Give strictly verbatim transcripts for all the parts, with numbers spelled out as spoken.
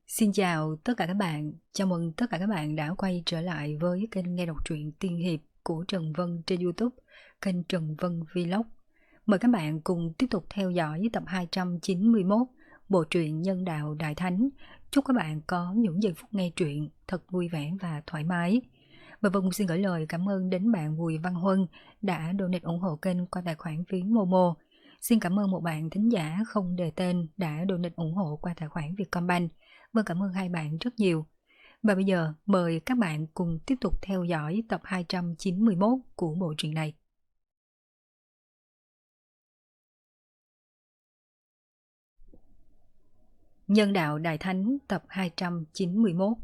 Xin chào tất cả các bạn, chào mừng tất cả các bạn đã quay trở lại với kênh nghe đọc truyện tiên hiệp của Trần Vân trên YouTube, kênh Trần Vân Vlog. Mời các bạn cùng tiếp tục theo dõi tập hai trăm chín mươi mốt bộ truyện Nhân Đạo Đại Thánh. Chúc các bạn có những giây phút nghe truyện thật vui vẻ và thoải mái. Và Vân xin gửi lời cảm ơn đến bạn Bùi Văn Huân đã donate ủng hộ kênh qua tài khoản phí Momo. Xin cảm ơn một bạn thính giả không đề tên đã donate ủng hộ qua tài khoản Vietcombank. Vâng, cảm ơn hai bạn rất nhiều. Và bây giờ mời các bạn cùng tiếp tục theo dõi tập hai trăm chín mươi mốt của bộ truyện này. Nhân Đạo Đại Thánh tập hai trăm chín mươi mốt.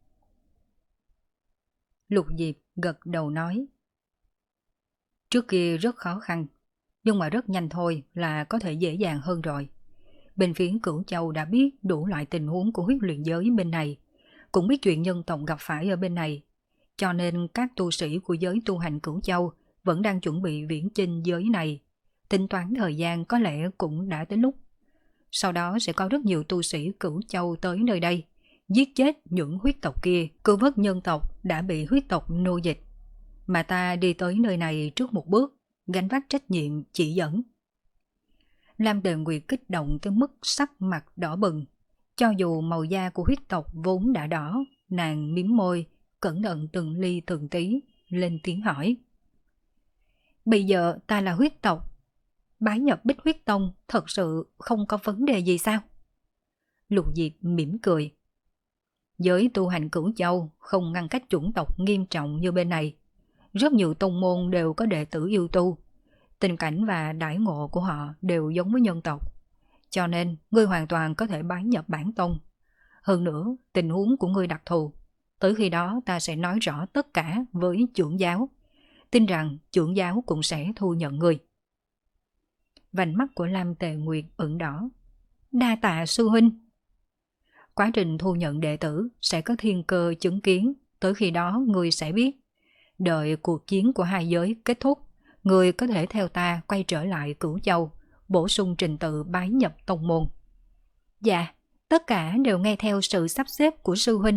Lục Diệp gật đầu nói: Trước kia rất khó khăn, nhưng mà rất nhanh thôi là có thể dễ dàng hơn rồi. Bên phía Cửu Châu đã biết đủ loại tình huống của huyết luyện giới bên này, cũng biết chuyện nhân tộc gặp phải ở bên này, cho nên các tu sĩ của giới tu hành Cửu Châu vẫn đang chuẩn bị viễn chinh giới này, tính toán thời gian có lẽ cũng đã tới lúc. Sau đó sẽ có rất nhiều tu sĩ Cửu Châu tới nơi đây, giết chết những huyết tộc kia, cứu vớt nhân tộc đã bị huyết tộc nô dịch. Mà ta đi tới nơi này trước một bước, gánh vác trách nhiệm chỉ dẫn. Lam Tề Nguyệt kích động tới mức sắc mặt đỏ bừng. Cho dù màu da của huyết tộc vốn đã đỏ, nàng mím môi, cẩn thận từng ly từng tí, lên tiếng hỏi. Bây giờ ta là huyết tộc, bái nhập Bích Huyết Tông thật sự không có vấn đề gì sao? Lục Diệp mỉm cười. Giới tu hành Cửu Châu không ngăn cách chủng tộc nghiêm trọng như bên này. Rất nhiều tông môn đều có đệ tử yêu tu. Tình cảnh và đãi ngộ của họ đều giống với nhân tộc. Cho nên ngươi hoàn toàn có thể bái nhập bản tông. Hơn nữa, tình huống của ngươi đặc thù. Tới khi đó ta sẽ nói rõ tất cả với trưởng giáo. Tin rằng trưởng giáo cũng sẽ thu nhận ngươi. Vành mắt của Lam Tề Nguyệt ửng đỏ. Đa tạ sư huynh. Quá trình thu nhận đệ tử sẽ có thiên cơ chứng kiến. Tới khi đó ngươi sẽ biết. Đợi cuộc chiến của hai giới kết thúc, ngươi có thể theo ta quay trở lại Cửu Châu, bổ sung trình tự bái nhập tông môn. Dạ, tất cả đều nghe theo sự sắp xếp của sư huynh.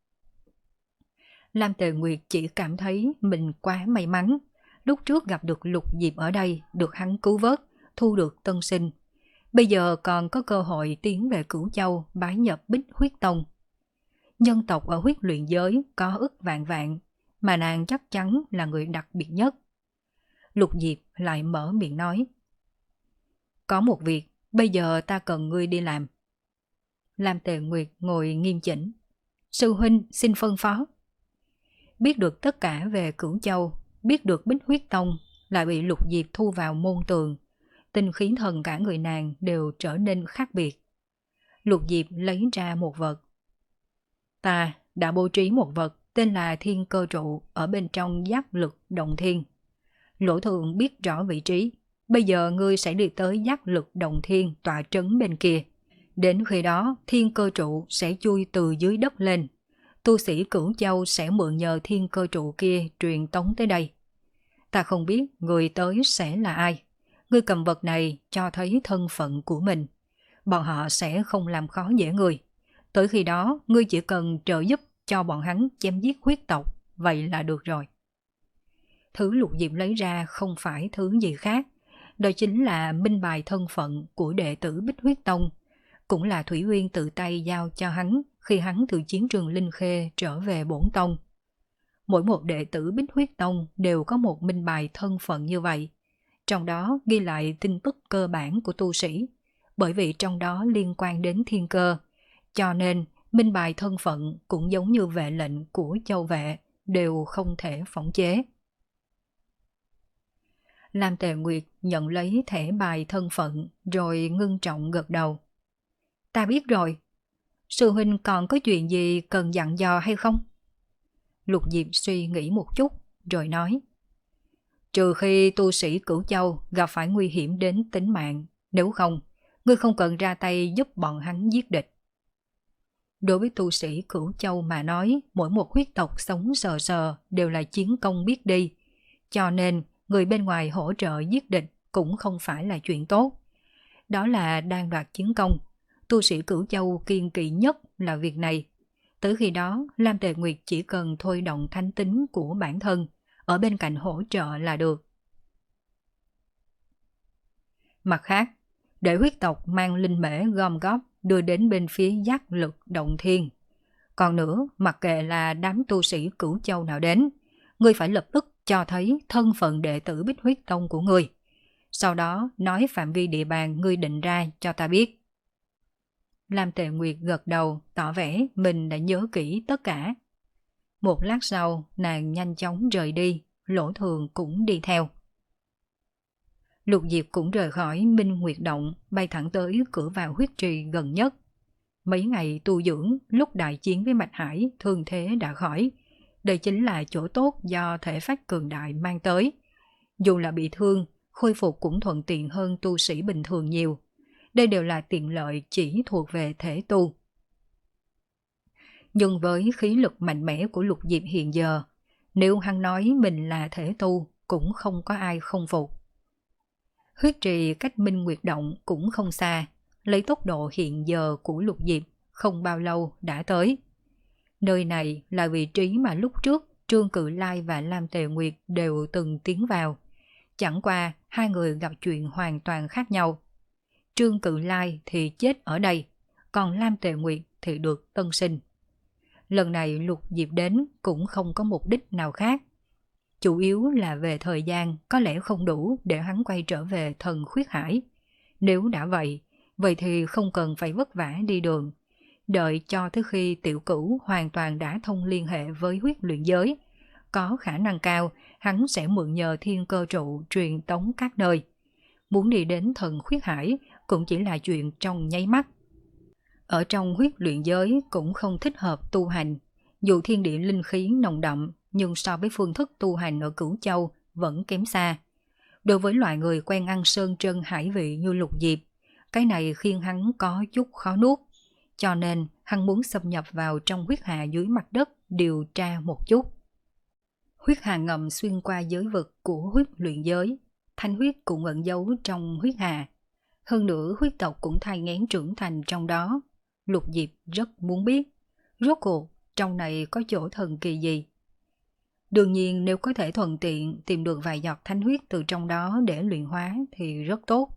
Lam Tề Nguyệt chỉ cảm thấy mình quá may mắn. Lúc trước gặp được Lục Diệp ở đây, được hắn cứu vớt, thu được tân sinh. Bây giờ còn có cơ hội tiến về Cửu Châu bái nhập Bích Huyết Tông. Nhân tộc ở huyết luyện giới có ức vạn vạn, mà nàng chắc chắn là người đặc biệt nhất. Lục Diệp lại mở miệng nói. Có một việc, bây giờ ta cần ngươi đi làm. Lam Tề Nguyệt ngồi nghiêm chỉnh. Sư huynh xin phân phó. Biết được tất cả về Cửu Châu, biết được Bích Huyết Tông, lại bị Lục Diệp thu vào môn tường. Tinh khí thần cả người nàng đều trở nên khác biệt. Lục Diệp lấy ra một vật. Ta đã bố trí một vật tên là Thiên Cơ Trụ ở bên trong giác lực động thiên. Lỗ Thượng biết rõ vị trí. Bây giờ ngươi sẽ đi tới giác lực động thiên tọa trấn bên kia. Đến khi đó Thiên Cơ Trụ sẽ chui từ dưới đất lên. Tu sĩ Cửu Châu sẽ mượn nhờ Thiên Cơ Trụ kia truyền tống tới đây. Ta không biết người tới sẽ là ai. Ngươi cầm vật này cho thấy thân phận của mình. Bọn họ sẽ không làm khó dễ ngươi. Tới khi đó ngươi chỉ cần trợ giúp cho bọn hắn chém giết huyết tộc, vậy là được rồi. Thứ Lục Diệp lấy ra không phải thứ gì khác, đó chính là minh bài thân phận của đệ tử Bích Huyết Tông, cũng là Thủy Uyên tự tay giao cho hắn khi hắn từ chiến trường Linh Khê trở về bổn tông. Mỗi một đệ tử Bích Huyết Tông đều có một minh bài thân phận như vậy, trong đó ghi lại tin tức cơ bản của tu sĩ, bởi vì trong đó liên quan đến thiên cơ, cho nên minh bài thân phận cũng giống như vệ lệnh của châu vệ, đều không thể phỏng chế. Lam Tề Nguyệt nhận lấy thẻ bài thân phận rồi ngưng trọng gật đầu. Ta biết rồi. Sư huynh còn có chuyện gì cần dặn dò hay không? Lục Diệp suy nghĩ một chút rồi nói. Trừ khi tu sĩ Cửu Châu gặp phải nguy hiểm đến tính mạng, nếu không, ngươi không cần ra tay giúp bọn hắn giết địch. Đối với tu sĩ Cửu Châu mà nói, mỗi một huyết tộc sống sờ sờ đều là chiến công biết đi, cho nên người bên ngoài hỗ trợ giết địch cũng không phải là chuyện tốt. Đó là đang đoạt chiến công. Tu sĩ Cửu Châu kiên kỵ nhất là việc này. Tới khi đó, Lam Tề Nguyệt chỉ cần thôi động thánh tính của bản thân, ở bên cạnh hỗ trợ là được. Mặt khác, để huyết tộc mang linh mễ gom góp đưa đến bên phía giác lực động thiên. Còn nữa, mặc kệ là đám tu sĩ Cửu Châu nào đến, ngươi phải lập tức cho thấy thân phận đệ tử Bích Huyết Tông của ngươi. Sau đó nói phạm vi địa bàn ngươi định ra cho ta biết. Lam Tề Nguyệt gật đầu, tỏ vẻ mình đã nhớ kỹ tất cả. Một lát sau, nàng nhanh chóng rời đi, Lỗ Thường cũng đi theo. Lục Diệp cũng rời khỏi Minh Nguyệt Động, bay thẳng tới cửa vào huyết trì gần nhất. Mấy ngày tu dưỡng, lúc đại chiến với Mạch Hải, thương thế đã khỏi. Đây chính là chỗ tốt do thể phách cường đại mang tới. Dù là bị thương, khôi phục cũng thuận tiện hơn tu sĩ bình thường nhiều. Đây đều là tiện lợi chỉ thuộc về thể tu. Nhưng với khí lực mạnh mẽ của Lục Diệp hiện giờ, nếu hắn nói mình là thể tu, cũng không có ai không phục. Huyết trì cách Minh Nguyệt Động cũng không xa, lấy tốc độ hiện giờ của Lục Diệp, không bao lâu đã tới. Nơi này là vị trí mà lúc trước Trương Cự Lai và Lam Tề Nguyệt đều từng tiến vào. Chẳng qua hai người gặp chuyện hoàn toàn khác nhau. Trương Cự Lai thì chết ở đây, còn Lam Tề Nguyệt thì được tân sinh. Lần này Lục Diệp đến cũng không có mục đích nào khác. Chủ yếu là về thời gian có lẽ không đủ để hắn quay trở về thần khuyết hải. Nếu đã vậy, vậy thì không cần phải vất vả đi đường. Đợi cho tới khi tiểu cửu hoàn toàn đã thông liên hệ với huyết luyện giới. Có khả năng cao, hắn sẽ mượn nhờ thiên cơ trụ truyền tống các nơi. Muốn đi đến thần khuyết hải cũng chỉ là chuyện trong nháy mắt. Ở trong huyết luyện giới cũng không thích hợp tu hành. Dù thiên địa linh khí nồng đậm, nhưng so với phương thức tu hành ở Cửu Châu vẫn kém xa. Đối với loại người quen ăn sơn trân hải vị như Lục Diệp, cái này khiến hắn có chút khó nuốt. Cho nên hắn muốn xâm nhập vào trong huyết hà dưới mặt đất điều tra một chút. Huyết hà ngầm xuyên qua giới vực của huyết luyện giới, thanh huyết cũng ẩn giấu trong huyết hà. Hơn nữa huyết tộc cũng thai nghén trưởng thành trong đó. Lục Diệp rất muốn biết, rốt cuộc trong này có chỗ thần kỳ gì. Đương nhiên nếu có thể thuận tiện tìm được vài giọt thanh huyết từ trong đó để luyện hóa thì rất tốt.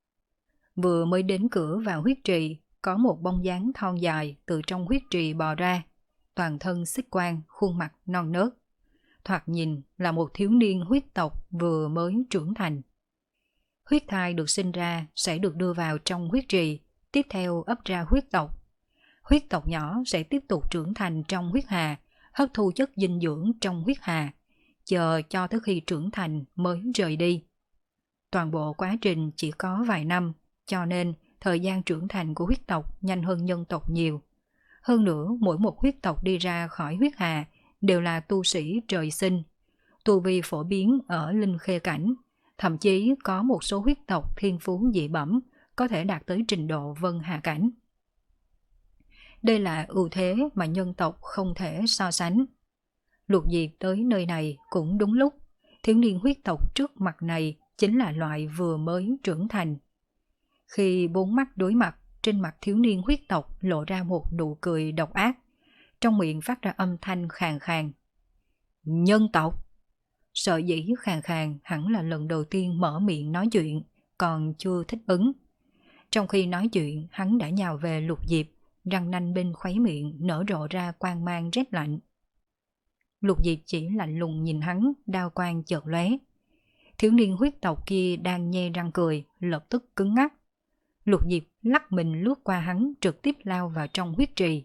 Vừa mới đến cửa vào huyết trì, có một bóng dáng thon dài từ trong huyết trì bò ra, toàn thân xích quang, khuôn mặt non nớt. Thoạt nhìn là một thiếu niên huyết tộc vừa mới trưởng thành. Huyết thai được sinh ra sẽ được đưa vào trong huyết trì, tiếp theo ấp ra huyết tộc. Huyết tộc nhỏ sẽ tiếp tục trưởng thành trong huyết hà, hấp thu chất dinh dưỡng trong huyết hà, chờ cho tới khi trưởng thành mới rời đi. Toàn bộ quá trình chỉ có vài năm, cho nên thời gian trưởng thành của huyết tộc nhanh hơn nhân tộc nhiều. Hơn nữa, mỗi một huyết tộc đi ra khỏi huyết hà đều là tu sĩ trời sinh, tu vi phổ biến ở linh khê cảnh, thậm chí có một số huyết tộc thiên phú dị bẩm có thể đạt tới trình độ vân hà cảnh. Đây là ưu thế mà nhân tộc không thể so sánh. Lục Diệp tới nơi này cũng đúng lúc, thiếu niên huyết tộc trước mặt này chính là loại vừa mới trưởng thành. Khi bốn mắt đối mặt, trên mặt thiếu niên huyết tộc lộ ra một nụ cười độc ác, trong miệng phát ra âm thanh khàn khàn. Nhân tộc! Sợ dĩ khàn khàn hẳn là lần đầu tiên mở miệng nói chuyện, còn chưa thích ứng. Trong khi nói chuyện, hắn đã nhào về Lục Diệp, răng nanh bên khuấy miệng nở rộ ra quang mang rét lạnh. Lục Diệp chỉ lạnh lùng nhìn hắn, đao quang chợt lóe. Thiếu niên huyết tộc kia đang nhe răng cười, lập tức cứng ngắc. Lục Diệp lắc mình lướt qua hắn, trực tiếp lao vào trong huyết trì.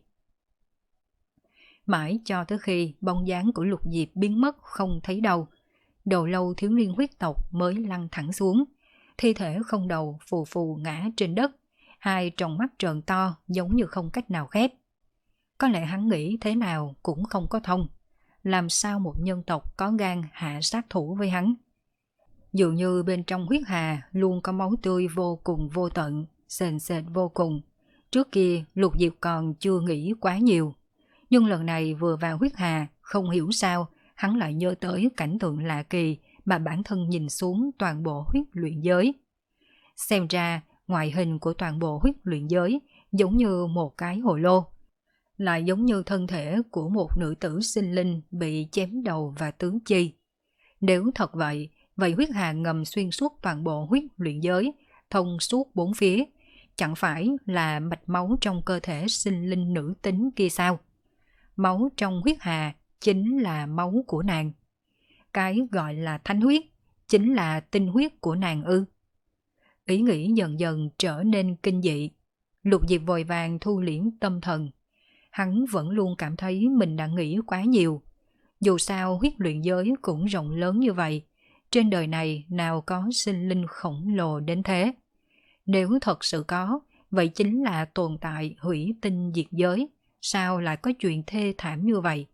Mãi cho tới khi bóng dáng của Lục Diệp biến mất không thấy đâu, đầu lâu thiếu niên huyết tộc mới lăn thẳng xuống, thi thể không đầu phù phù ngã trên đất, hai tròng mắt trợn to giống như không cách nào khép. Có lẽ hắn nghĩ thế nào cũng không có thông, làm sao một nhân tộc có gan hạ sát thủ với hắn. Dường như bên trong huyết hà luôn có máu tươi vô cùng vô tận, sền sệt vô cùng. Trước kia Lục Diệp còn chưa nghĩ quá nhiều, nhưng lần này vừa vào huyết hà, không hiểu sao hắn lại nhớ tới cảnh tượng lạ kỳ mà bản thân nhìn xuống toàn bộ huyết luyện giới. Xem ra ngoại hình của toàn bộ huyết luyện giới giống như một cái hồ lô, lại giống như thân thể của một nữ tử sinh linh bị chém đầu và tứ chi. Nếu thật vậy, vậy huyết hà ngầm xuyên suốt toàn bộ huyết luyện giới, thông suốt bốn phía, chẳng phải là mạch máu trong cơ thể sinh linh nữ tính kia sao? Máu trong huyết hà chính là máu của nàng. Cái gọi là thánh huyết chính là tinh huyết của nàng ư? Ý nghĩ dần dần trở nên kinh dị. Lục Diệp vội vàng thu liễm tâm thần. Hắn vẫn luôn cảm thấy mình đã nghĩ quá nhiều. Dù sao huyết luyện giới cũng rộng lớn như vậy, trên đời này nào có sinh linh khổng lồ đến thế. Nếu thật sự có, vậy chính là tồn tại hủy tinh diệt giới, sao lại có chuyện thê thảm như vậy?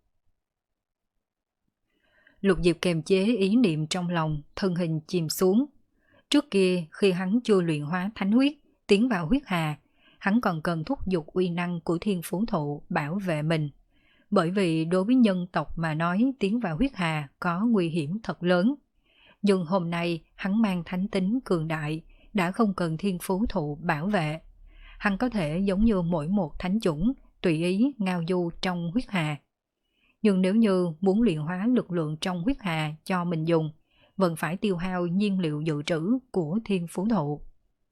Lục Diệp kềm chế ý niệm trong lòng, thân hình chìm xuống. Trước kia, khi hắn chưa luyện hóa thánh huyết, tiến vào huyết hà, hắn còn cần thúc giục uy năng của thiên phú thụ bảo vệ mình. Bởi vì đối với nhân tộc mà nói tiến vào huyết hà có nguy hiểm thật lớn. Nhưng hôm nay hắn mang thánh tính cường đại, đã không cần thiên phú thụ bảo vệ. Hắn có thể giống như mỗi một thánh chủng, tùy ý ngao du trong huyết hà. Nhưng nếu như muốn luyện hóa lực lượng trong huyết hà cho mình dùng, vẫn phải tiêu hao nhiên liệu dự trữ của thiên phú thụ.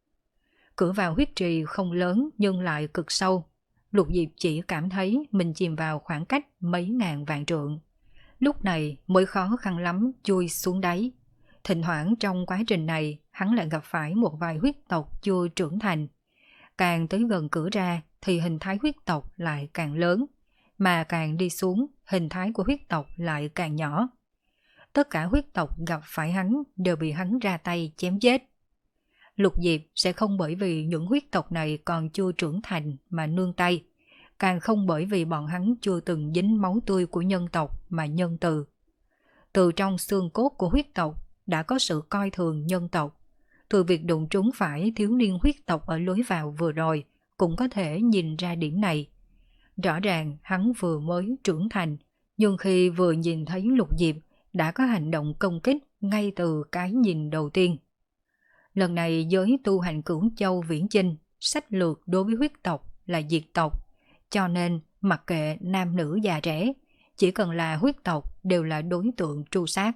Cửa vào huyết trì không lớn nhưng lại cực sâu. Lục Diệp chỉ cảm thấy mình chìm vào khoảng cách mấy ngàn vạn trượng. Lúc này mới khó khăn lắm chui xuống đáy. Thỉnh thoảng trong quá trình này, hắn lại gặp phải một vài huyết tộc chưa trưởng thành. Càng tới gần cửa ra thì hình thái huyết tộc lại càng lớn, mà càng đi xuống, hình thái của huyết tộc lại càng nhỏ. Tất cả huyết tộc gặp phải hắn đều bị hắn ra tay chém chết. Lục Diệp sẽ không bởi vì những huyết tộc này còn chưa trưởng thành mà nương tay, càng không bởi vì bọn hắn chưa từng dính máu tươi của nhân tộc mà nhân từ. Từ trong xương cốt của huyết tộc đã có sự coi thường nhân tộc. Từ việc đụng trúng phải thiếu niên huyết tộc ở lối vào vừa rồi cũng có thể nhìn ra điểm này. Rõ ràng hắn vừa mới trưởng thành, nhưng khi vừa nhìn thấy Lục Diệp đã có hành động công kích ngay từ cái nhìn đầu tiên. Lần này giới tu hành Cửu Châu Viễn Chinh, sách lược đối với huyết tộc là diệt tộc, cho nên mặc kệ nam nữ già trẻ, chỉ cần là huyết tộc đều là đối tượng tru sát.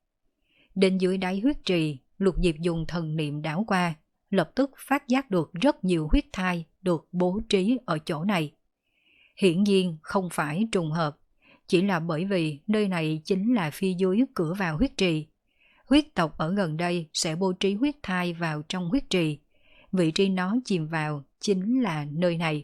Đến dưới đáy huyết trì, Lục Diệp dùng thần niệm đảo qua, lập tức phát giác được rất nhiều huyết thai được bố trí ở chỗ này. Hiển nhiên không phải trùng hợp, chỉ là bởi vì nơi này chính là phía dưới cửa vào huyết trì. Huyết tộc ở gần đây sẽ bố trí huyết thai vào trong huyết trì. Vị trí nó chìm vào chính là nơi này.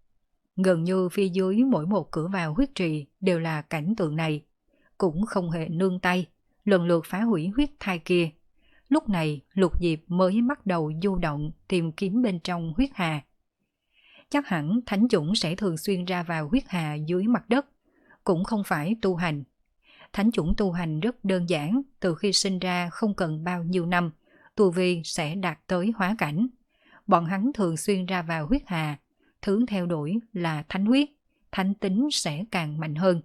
Gần như phía dưới mỗi một cửa vào huyết trì đều là cảnh tượng này. Cũng không hề nương tay, lần lượt phá hủy huyết thai kia. Lúc này Lục Diệp mới bắt đầu du động tìm kiếm bên trong huyết hà. Chắc hẳn thánh chủng sẽ thường xuyên ra vào huyết hà dưới mặt đất. Cũng không phải tu hành. Thánh chủng tu hành rất đơn giản, từ khi sinh ra không cần bao nhiêu năm, tu vi sẽ đạt tới hóa cảnh. Bọn hắn thường xuyên ra vào huyết hà, thứ theo đuổi là thánh huyết, thánh tính sẽ càng mạnh hơn.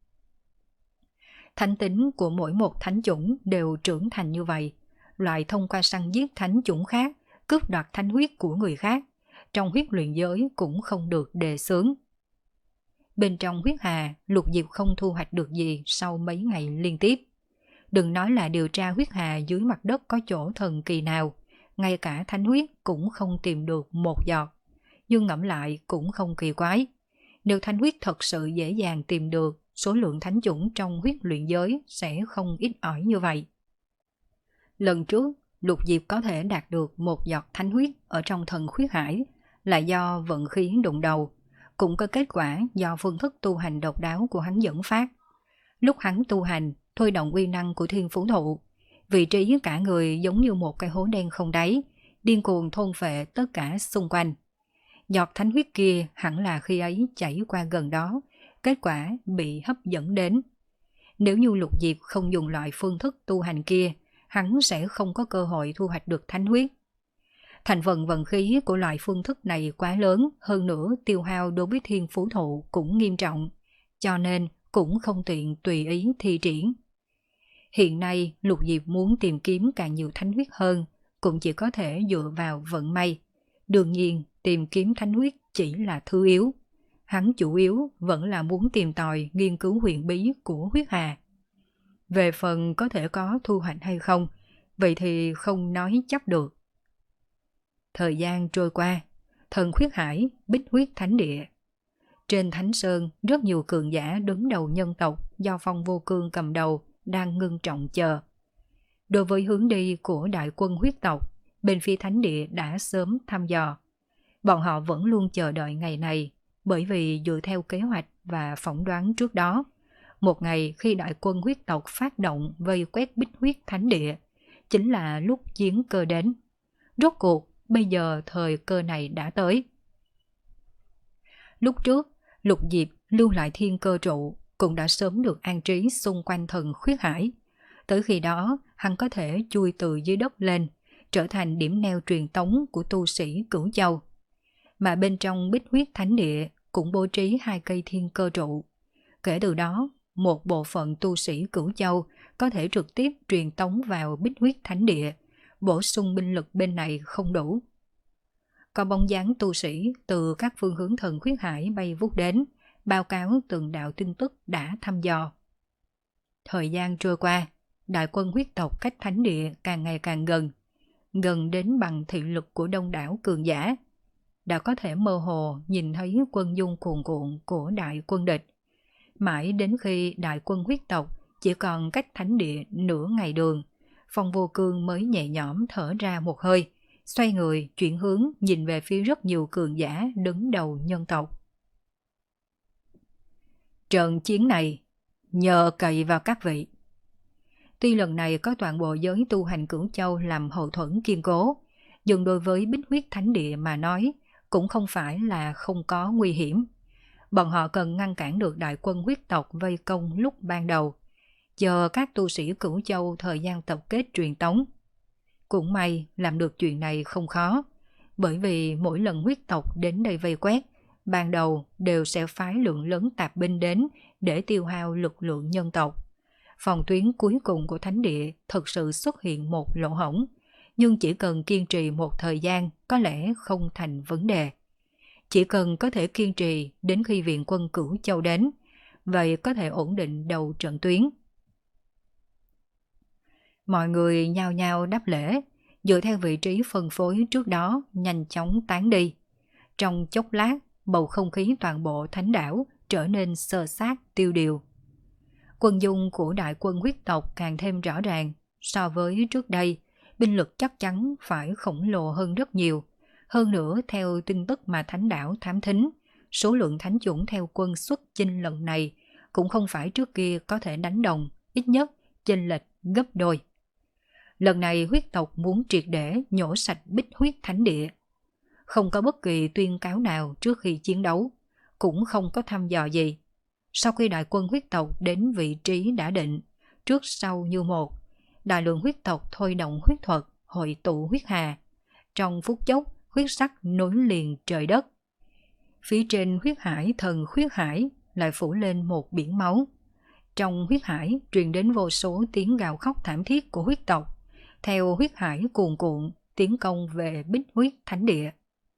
Thánh tính của mỗi một thánh chủng đều trưởng thành như vậy, loại thông qua săn giết thánh chủng khác, cướp đoạt thánh huyết của người khác, trong huyết luyện giới cũng không được đề xướng. Bên trong huyết hà, Lục Diệp không thu hoạch được gì sau mấy ngày liên tiếp. Đừng nói là điều tra huyết hà dưới mặt đất có chỗ thần kỳ nào, ngay cả thánh huyết cũng không tìm được một giọt. Nhưng ngẫm lại cũng không kỳ quái. Nếu thánh huyết thật sự dễ dàng tìm được, số lượng thánh chủng trong huyết luyện giới sẽ không ít ỏi như vậy. Lần trước, Lục Diệp có thể đạt được một giọt thánh huyết ở trong thần khuyết hải là do vận khí đụng đầu, cũng có kết quả do phương thức tu hành độc đáo của hắn dẫn phát. Lúc hắn tu hành, thôi động uy năng của thiên phú thụ, vị trí cả người giống như một cái hố đen không đáy, điên cuồng thôn phệ tất cả xung quanh. Giọt thánh huyết kia hẳn là khi ấy chảy qua gần đó, kết quả bị hấp dẫn đến. Nếu như Lục Diệp không dùng loại phương thức tu hành kia, hắn sẽ không có cơ hội thu hoạch được thánh huyết. Thành phần vận khí của loại phương thức này quá lớn, hơn nữa tiêu hao đối với thiên phú thụ cũng nghiêm trọng, cho nên cũng không tiện tùy ý thi triển. Hiện nay Lục Diệp muốn tìm kiếm càng nhiều thánh huyết hơn, cũng chỉ có thể dựa vào vận may. Đương nhiên tìm kiếm thánh huyết chỉ là thứ yếu. Hắn chủ yếu vẫn là muốn tìm tòi nghiên cứu huyền bí của huyết hà. Về phần có thể có thu hoạch hay không, vậy thì không nói chắc được. Thời gian trôi qua, thần huyết hải, bích huyết thánh địa. Trên Thánh Sơn, rất nhiều cường giả đứng đầu nhân tộc do Phong Vô Cương cầm đầu đang ngưng trọng chờ. Đối với hướng đi của đại quân huyết tộc, bên phía thánh địa đã sớm thăm dò. Bọn họ vẫn luôn chờ đợi ngày này, bởi vì dựa theo kế hoạch và phỏng đoán trước đó, một ngày khi đại quân huyết tộc phát động vây quét bích huyết thánh địa, chính là lúc chiến cơ đến. Rốt cuộc, bây giờ thời cơ này đã tới. Lúc trước, Lục Diệp lưu lại thiên cơ trụ cũng đã sớm được an trí xung quanh thần huyết hải. Tới khi đó, hắn có thể chui từ dưới đất lên, trở thành điểm neo truyền tống của tu sĩ Cửu Châu. Mà bên trong bích huyết thánh địa cũng bố trí hai cây thiên cơ trụ. Kể từ đó, một bộ phận tu sĩ Cửu Châu có thể trực tiếp truyền tống vào bích huyết thánh địa, bổ sung binh lực bên này không đủ. Có bóng dáng tu sĩ từ các phương hướng thần huyết hải bay vút đến, báo cáo từng đạo tin tức đã thăm dò. Thời gian trôi qua, đại quân huyết tộc cách thánh địa càng ngày càng gần, gần đến bằng thị lực của đông đảo cường giả. Đã có thể mơ hồ nhìn thấy quân dung cuồn cuộn của đại quân địch. Mãi đến khi đại quân huyết tộc chỉ còn cách thánh địa nửa ngày đường, Phong Vô Cương mới nhẹ nhõm thở ra một hơi, xoay người chuyển hướng nhìn về phía rất nhiều cường giả đứng đầu nhân tộc. Trận chiến này nhờ cậy vào các vị. Tuy lần này có toàn bộ giới tu hành Cửu Châu làm hậu thuẫn kiên cố, nhưng đối với bích huyết thánh địa mà nói cũng không phải là không có nguy hiểm. Bọn họ cần ngăn cản được đại quân huyết tộc vây công lúc ban đầu, chờ các tu sĩ Cửu Châu thời gian tập kết truyền tống. Cũng may làm được chuyện này không khó, bởi vì mỗi lần huyết tộc đến đây vây quét, ban đầu đều sẽ phái lượng lớn tạp binh đến để tiêu hao lực lượng nhân tộc. Phòng tuyến cuối cùng của thánh địa thực sự xuất hiện một lỗ hổng, nhưng chỉ cần kiên trì một thời gian có lẽ không thành vấn đề. Chỉ cần có thể kiên trì đến khi viện quân Cửu Châu đến, vậy có thể ổn định đầu trận tuyến. Mọi người nhao nhao đáp lễ, dựa theo vị trí phân phối trước đó nhanh chóng tán đi. Trong chốc lát, bầu không khí toàn bộ thánh đảo trở nên sơ sát tiêu điều. Quân dung của đại quân huyết tộc càng thêm rõ ràng, so với trước đây, binh lực chắc chắn phải khổng lồ hơn rất nhiều. Hơn nữa, theo tin tức mà thánh đảo thám thính, số lượng thánh chủng theo quân xuất chinh lần này cũng không phải trước kia có thể đánh đồng, ít nhất chênh lệch gấp đôi. Lần này huyết tộc muốn triệt để nhổ sạch bích huyết thánh địa. Không có bất kỳ tuyên cáo nào trước khi chiến đấu, cũng không có thăm dò gì. Sau khi đại quân huyết tộc đến vị trí đã định, trước sau như một, đại lượng huyết tộc thôi động huyết thuật, hội tụ huyết hà. Trong phút chốc, huyết sắc nối liền trời đất. Phía trên huyết hải thần huyết hải lại phủ lên một biển máu. Trong huyết hải truyền đến vô số tiếng gào khóc thảm thiết của huyết tộc, theo huyết hải cuồn cuộn tiến công về bích huyết thánh địa.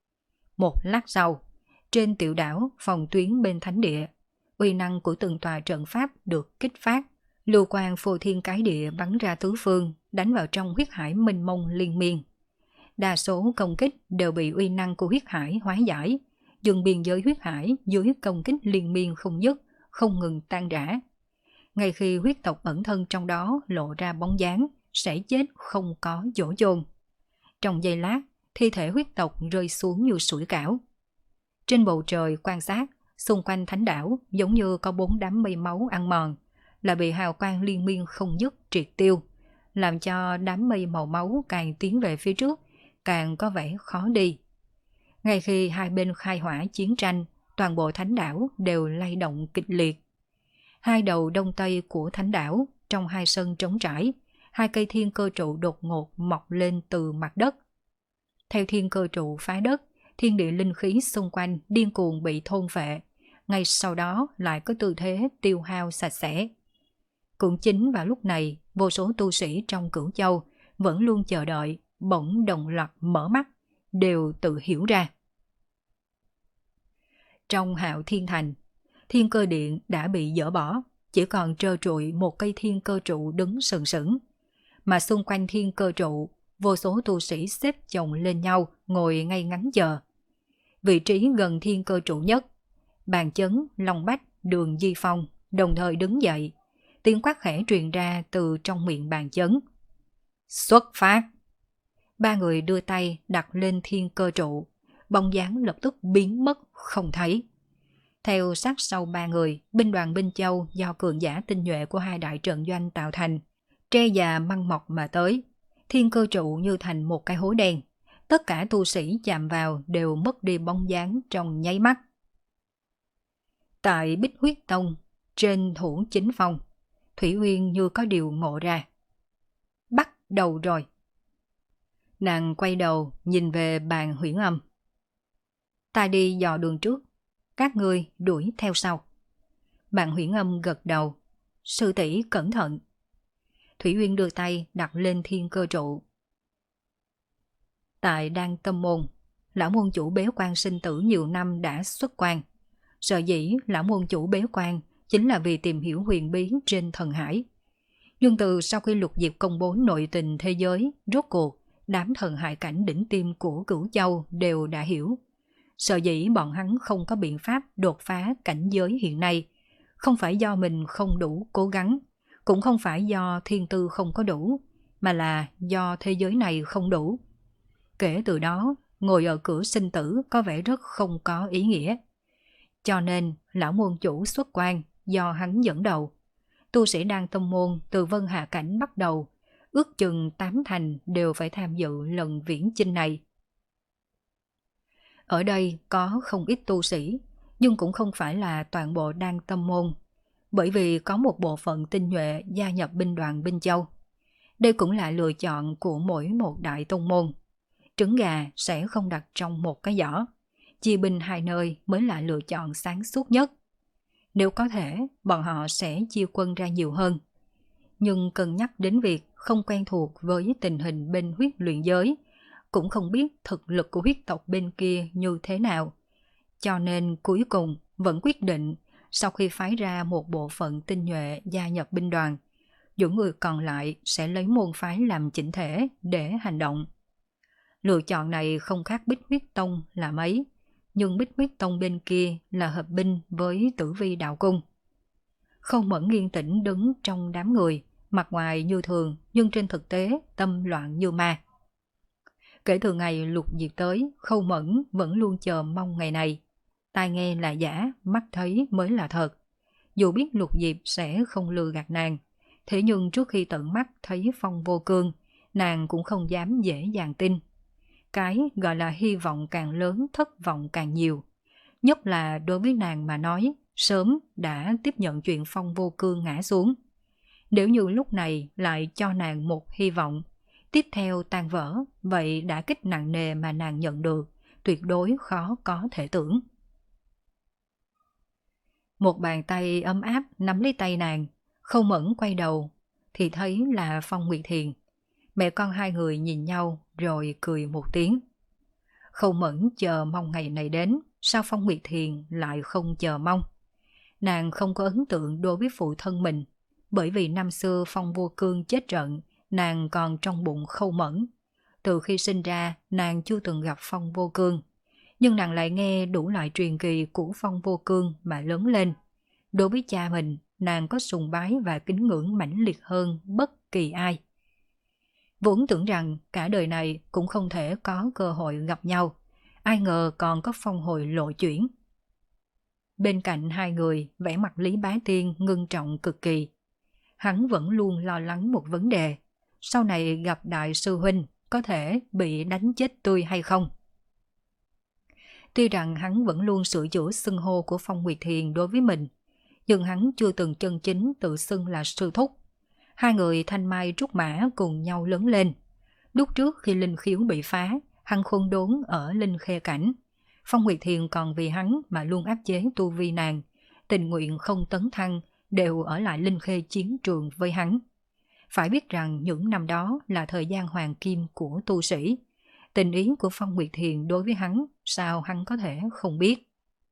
Một lát sau, trên tiểu đảo phòng tuyến bên thánh địa, uy năng của từng tòa trận pháp được kích phát, lưu quang phô thiên cái địa bắn ra tứ phương, đánh vào trong huyết hải mênh mông liên miên. Đa số công kích đều bị uy năng của huyết hải hóa giải, dừng biên giới huyết hải dưới công kích liên miên không dứt, không ngừng tan rã. Ngay khi huyết tộc ẩn thân trong đó lộ ra bóng dáng, sẽ chết không có chỗ chôn. Trong giây lát, thi thể huyết tộc rơi xuống như sủi cảo. Trên bầu trời quan sát, xung quanh thánh đảo giống như có bốn đám mây máu ăn mòn, là bị hào quang liên miên không dứt triệt tiêu, làm cho đám mây màu máu càng tiến về phía trước, càng có vẻ khó đi. Ngay khi hai bên khai hỏa chiến tranh, toàn bộ thánh đảo đều lay động kịch liệt. Hai đầu đông tây của thánh đảo, trong hai sân trống trải, hai cây thiên cơ trụ đột ngột mọc lên từ mặt đất. Theo thiên cơ trụ phá đất, thiên địa linh khí xung quanh điên cuồng bị thôn phệ, ngay sau đó lại có tư thế tiêu hao sạch sẽ. Cũng chính vào lúc này, vô số tu sĩ trong Cửu Châu vẫn luôn chờ đợi, bỗng đồng loạt mở mắt, đều tự hiểu ra. Trong Hạo Thiên Thành, Thiên Cơ Điện đã bị dỡ bỏ, chỉ còn trơ trụi một cây thiên cơ trụ đứng sừng sững. Mà xung quanh thiên cơ trụ, vô số tu sĩ xếp chồng lên nhau, ngồi ngay ngắn chờ. Vị trí gần thiên cơ trụ nhất, Bàn Chấn, Long Bách, Đường Di Phong đồng thời đứng dậy. Tiếng quát khẽ truyền ra từ trong miệng Bàn Chấn. Xuất phát! Ba người đưa tay đặt lên thiên cơ trụ, bóng dáng lập tức biến mất không thấy. Theo sát sau ba người, binh đoàn Binh Châu do cường giả tinh nhuệ của hai đại trận doanh tạo thành, tre già măng mọc mà tới. Thiên cơ trụ như thành một cái hố đen. Tất cả tu sĩ chạm vào đều mất đi bóng dáng trong nháy mắt. Tại Bích Huyết Tông, trên thủ chính phong, Thủy Uyên như có điều ngộ ra. Bắt đầu rồi. Nàng quay đầu nhìn về Bàn Huyễn Âm. Ta đi dò đường trước, các ngươi đuổi theo sau. Bàn Huyễn Âm gật đầu. Sư tỷ cẩn thận. Thủy Uyên đưa tay đặt lên thiên cơ trụ. Tại Đan Tâm Môn, lão môn chủ bế quan sinh tử nhiều năm đã xuất quan. Sở dĩ lão môn chủ bế quan chính là vì tìm hiểu huyền bí trên thần hải. Nhưng từ sau khi Lục Diệp công bố nội tình thế giới, rốt cuộc đám thần hải cảnh đỉnh tiêm của Cửu Châu đều đã hiểu. Sở dĩ bọn hắn không có biện pháp đột phá cảnh giới hiện nay, không phải do mình không đủ cố gắng, cũng không phải do thiên tư không có đủ, mà là do thế giới này không đủ. Kể từ đó, ngồi ở cửa sinh tử có vẻ rất không có ý nghĩa. Cho nên, lão môn chủ xuất quan do hắn dẫn đầu. Tu sĩ Đan Tâm Môn từ Vân Hạ Cảnh bắt đầu, ước chừng tám thành đều phải tham dự lần viễn chinh này. Ở đây có không ít tu sĩ, nhưng cũng không phải là toàn bộ Đan Tâm Môn, bởi vì có một bộ phận tinh nhuệ gia nhập binh đoàn Binh Châu. Đây cũng là lựa chọn của mỗi một đại tông môn. Trứng gà sẽ không đặt trong một cái giỏ, chia binh hai nơi mới là lựa chọn sáng suốt nhất. Nếu có thể, bọn họ sẽ chia quân ra nhiều hơn. Nhưng cân nhắc đến việc không quen thuộc với tình hình bên huyết luyện giới, cũng không biết thực lực của huyết tộc bên kia như thế nào. Cho nên cuối cùng vẫn quyết định sau khi phái ra một bộ phận tinh nhuệ gia nhập binh đoàn, những người còn lại sẽ lấy môn phái làm chỉnh thể để hành động. Lựa chọn này không khác Bích Huyết Tông là mấy, nhưng Bích Huyết Tông bên kia là hợp binh với Tử Vi Đạo Cung. Khâu Mẫn yên tĩnh đứng trong đám người, mặt ngoài như thường nhưng trên thực tế tâm loạn như ma. Kể từ ngày Lục Diệp tới, Khâu Mẫn vẫn luôn chờ mong ngày này. Tai nghe là giả, mắt thấy mới là thật. Dù biết Lục Diệp sẽ không lừa gạt nàng, thế nhưng trước khi tận mắt thấy Phong Vô Cương, nàng cũng không dám dễ dàng tin. Cái gọi là hy vọng càng lớn, thất vọng càng nhiều. Nhất là đối với nàng mà nói, sớm đã tiếp nhận chuyện Phong Vô Cương ngã xuống. Nếu như lúc này lại cho nàng một hy vọng, tiếp theo tan vỡ, vậy đã kích nặng nề mà nàng nhận được, tuyệt đối khó có thể tưởng. Một bàn tay ấm áp nắm lấy tay nàng, Khâu Mẫn quay đầu, thì thấy là Phong Nguyệt Thiền. Mẹ con hai người nhìn nhau rồi cười một tiếng. Khâu Mẫn chờ mong ngày này đến, sao Phong Nguyệt Thiền lại không chờ mong? Nàng không có ấn tượng đối với phụ thân mình, bởi vì năm xưa Phong Vô Cương chết trận, nàng còn trong bụng Khâu Mẫn. Từ khi sinh ra, nàng chưa từng gặp Phong Vô Cương, nhưng nàng lại nghe đủ loại truyền kỳ của Phong Vô Cương mà lớn lên. Đối với cha mình, nàng có sùng bái và kính ngưỡng mãnh liệt hơn bất kỳ ai. Vốn tưởng rằng cả đời này cũng không thể có cơ hội gặp nhau, ai ngờ còn có phong hồi lộ chuyển. Bên cạnh hai người, vẻ mặt Lý Bá Tiên ngưng trọng cực kỳ. Hắn vẫn luôn lo lắng một vấn đề, sau này gặp đại sư huynh có thể bị đánh chết tươi hay không. Tuy rằng hắn vẫn luôn sửa chữa xưng hô của Phong Nguyệt Thiền đối với mình, nhưng hắn chưa từng chân chính tự xưng là sư thúc. Hai người thanh mai trúc mã cùng nhau lớn lên. Lúc trước khi linh khiếu bị phá, hắn khôn đốn ở linh khê cảnh. Phong Nguyệt Thiền còn vì hắn mà luôn áp chế tu vi nàng, tình nguyện không tấn thăng, đều ở lại linh khê chiến trường với hắn. Phải biết rằng những năm đó là thời gian hoàng kim của tu sĩ. Tình ý của Phong Nguyệt Thiền đối với hắn, sao hắn có thể không biết.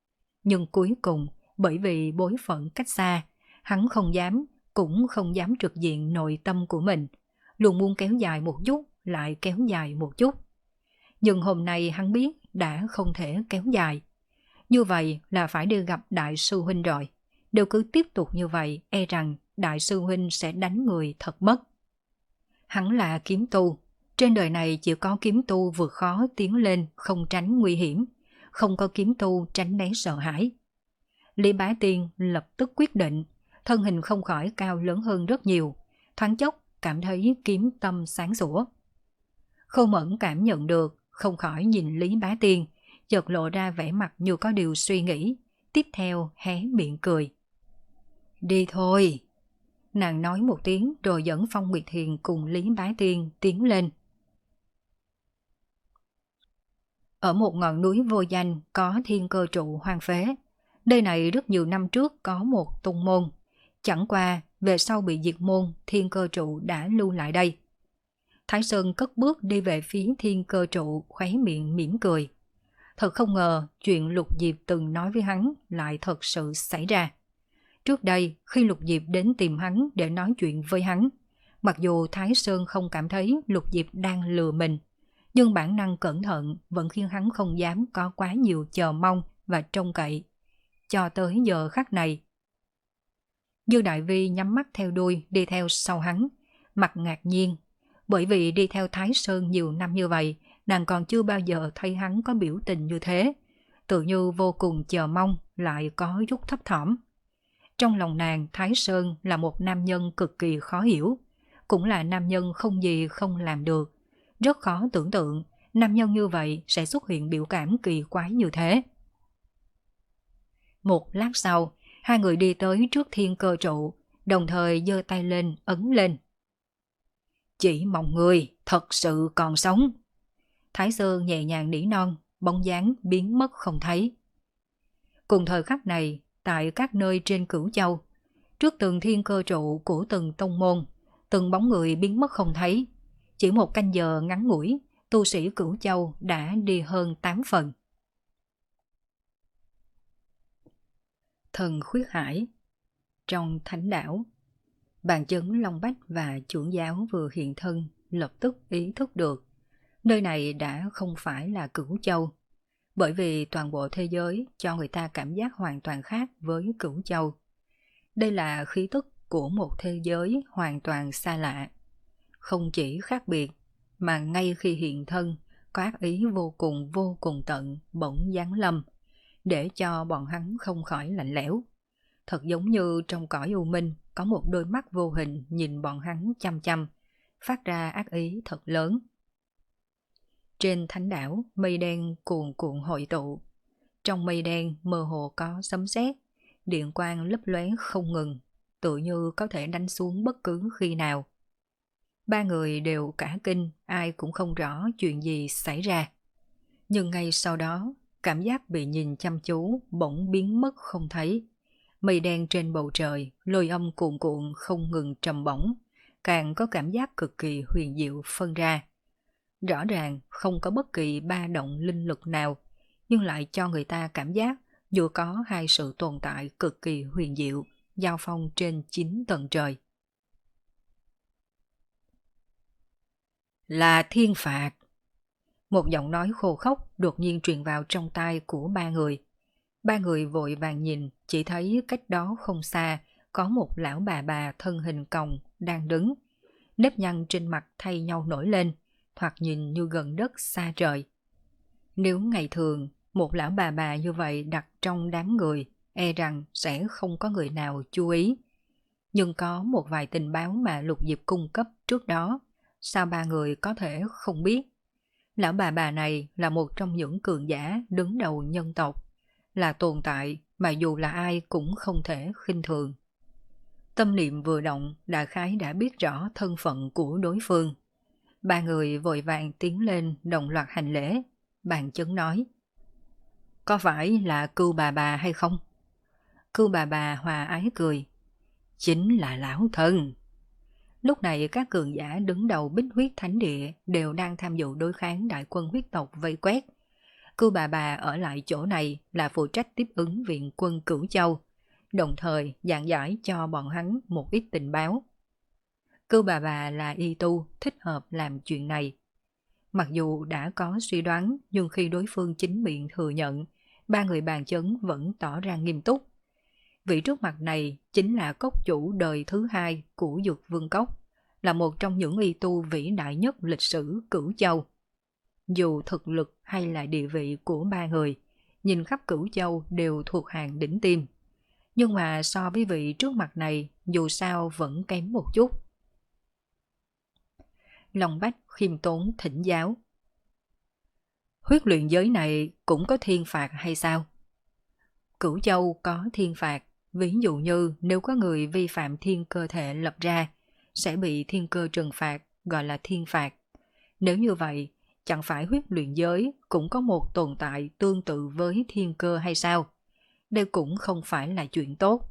Nhưng cuối cùng, bởi vì bối phận cách xa, hắn không dám, cũng không dám trực diện nội tâm của mình, luôn muốn kéo dài một chút, lại kéo dài một chút. Nhưng hôm nay hắn biết đã không thể kéo dài. Như vậy là phải đi gặp đại sư huynh rồi. Nếu cứ tiếp tục như vậy, e rằng đại sư huynh sẽ đánh người thật mất. Hắn là kiếm tu. Trên đời này chỉ có kiếm tu vượt khó tiến lên, không tránh nguy hiểm. Không có kiếm tu tránh né sợ hãi. Lý Bá Tiên lập tức quyết định, thân hình không khỏi cao lớn hơn rất nhiều, thoáng chốc cảm thấy kiếm tâm sáng sủa. Khâu Mẫn cảm nhận được, không khỏi nhìn Lý Bá Tiên, chợt lộ ra vẻ mặt như có điều suy nghĩ, tiếp theo hé miệng cười. Đi thôi. Nàng nói một tiếng rồi dẫn Phong Nguyệt Thiền cùng Lý Bá Tiên tiến lên. Ở một ngọn núi vô danh có thiên cơ trụ hoang phế. Nơi này rất nhiều năm trước có một tông môn. Chẳng qua về sau bị diệt môn, thiên cơ trụ đã lưu lại đây. Thái Sơn cất bước đi về phía thiên cơ trụ, khóe miệng mỉm cười. Thật không ngờ chuyện Lục Diệp từng nói với hắn lại thật sự xảy ra. Trước đây khi Lục Diệp đến tìm hắn để nói chuyện với hắn, mặc dù Thái Sơn không cảm thấy Lục Diệp đang lừa mình, nhưng bản năng cẩn thận vẫn khiến hắn không dám có quá nhiều chờ mong và trông cậy. Cho tới giờ khắc này, Dư Đại Vi nhắm mắt theo đuôi đi theo sau hắn, mặt ngạc nhiên. Bởi vì đi theo Thái Sơn nhiều năm như vậy, nàng còn chưa bao giờ thấy hắn có biểu tình như thế, tự như vô cùng chờ mong lại có chút thấp thỏm. Trong lòng nàng, Thái Sơn là một nam nhân cực kỳ khó hiểu, cũng là nam nhân không gì không làm được. Rất khó tưởng tượng nam nhân như vậy sẽ xuất hiện biểu cảm kỳ quái như thế. Một lát sau, hai người đi tới trước thiên cơ trụ, đồng thời giơ tay lên ấn lên. Chỉ mong người thật sự còn sống. Thái Sơn nhẹ nhàng nỉ non, bóng dáng biến mất không thấy. Cùng thời khắc này, tại các nơi trên Cửu Châu, trước từng thiên cơ trụ của từng tông môn, từng bóng người biến mất không thấy. Chỉ một canh giờ ngắn ngủi, tu sĩ Cửu Châu đã đi hơn tám phần. Thần Khuyết Hải. Trong thánh đảo, Bàn Chấn, Long Bách và trưởng giáo vừa hiện thân lập tức ý thức được nơi này đã không phải là Cửu Châu, bởi vì toàn bộ thế giới cho người ta cảm giác hoàn toàn khác với Cửu Châu. Đây là khí tức của một thế giới hoàn toàn xa lạ. Không chỉ khác biệt, mà ngay khi hiện thân, có ác ý vô cùng vô cùng tận bỗng giáng lâm, để cho bọn hắn không khỏi lạnh lẽo. Thật giống như trong cõi u minh có một đôi mắt vô hình nhìn bọn hắn chăm chăm, phát ra ác ý thật lớn. Trên thánh đảo, mây đen cuồn cuộn hội tụ. Trong mây đen mơ hồ có sấm sét, điện quang lấp lóe không ngừng, tự như có thể đánh xuống bất cứ khi nào. Ba người đều cả kinh, ai cũng không rõ chuyện gì xảy ra. Nhưng ngay sau đó, cảm giác bị nhìn chăm chú bỗng biến mất không thấy. Mây đen trên bầu trời, lôi âm cuồn cuộn không ngừng trầm bổng, càng có cảm giác cực kỳ huyền diệu phân ra. Rõ ràng không có bất kỳ ba động linh lực nào, nhưng lại cho người ta cảm giác vừa có hai sự tồn tại cực kỳ huyền diệu, giao phong trên chín tầng trời. Là thiên phạt. Một giọng nói khô khốc đột nhiên truyền vào trong tai của ba người. Ba người vội vàng nhìn, chỉ thấy cách đó không xa có một lão bà bà thân hình còng đang đứng. Nếp nhăn trên mặt thay nhau nổi lên, thoạt nhìn như gần đất xa trời. Nếu ngày thường, một lão bà bà như vậy đặt trong đám người, e rằng sẽ không có người nào chú ý. Nhưng có một vài tình báo mà Lục Diệp cung cấp trước đó, sao ba người có thể không biết? Lão bà bà này là một trong những cường giả đứng đầu nhân tộc, là tồn tại mà dù là ai cũng không thể khinh thường. Tâm niệm vừa động, đại khái đã biết rõ thân phận của đối phương. Ba người vội vàng tiến lên đồng loạt hành lễ. Bàn Chấn nói: Có phải là Cưu bà bà hay không? Cưu bà bà hòa ái cười: Chính là lão thân. Lúc này các cường giả đứng đầu Bích Huyết Thánh Địa đều đang tham dự đối kháng đại quân huyết tộc vây quét. Cưu bà bà ở lại chỗ này là phụ trách tiếp ứng viện quân Cửu Châu, đồng thời giảng giải cho bọn hắn một ít tình báo. Cưu bà bà là y tu, thích hợp làm chuyện này. Mặc dù đã có suy đoán, nhưng khi đối phương chính miệng thừa nhận, ba người bàn chấn vẫn tỏ ra nghiêm túc. Vị trước mặt này chính là cốc chủ đời thứ hai của Dược Vương Cốc, là một trong những y tu vĩ đại nhất lịch sử Cửu Châu. Dù thực lực hay là địa vị của ba người, nhìn khắp Cửu Châu đều thuộc hàng đỉnh tiêm. Nhưng mà so với vị trước mặt này, dù sao vẫn kém một chút. Long Bách khiêm tốn thỉnh giáo. Huyết luyện giới này cũng có thiên phạt hay sao? Cửu Châu có thiên phạt, ví dụ như nếu có người vi phạm thiên cơ thể lập ra, sẽ bị thiên cơ trừng phạt, gọi là thiên phạt. Nếu như vậy, chẳng phải huyết luyện giới cũng có một tồn tại tương tự với thiên cơ hay sao? Đây cũng không phải là chuyện tốt.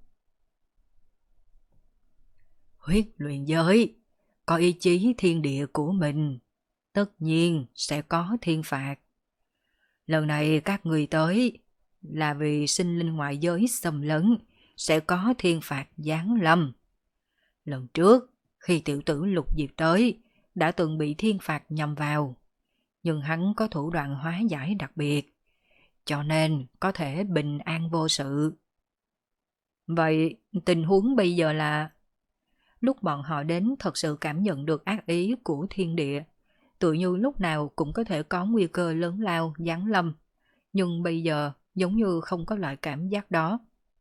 Huyết luyện giới có ý chí thiên địa của mình, tất nhiên sẽ có thiên phạt. Lần này các người tới là vì sinh linh ngoại giới xâm lấn, sẽ có thiên phạt giáng lâm. Lần trước, khi tiểu tử Lục Diệp tới, đã từng bị thiên phạt nhầm vào, nhưng hắn có thủ đoạn hóa giải đặc biệt, cho nên có thể bình an vô sự. Vậy tình huống bây giờ là... Lúc bọn họ đến thật sự cảm nhận được ác ý của thiên địa, tự như lúc nào cũng có thể có nguy cơ lớn lao giáng lâm, nhưng bây giờ giống như không có loại cảm giác đó.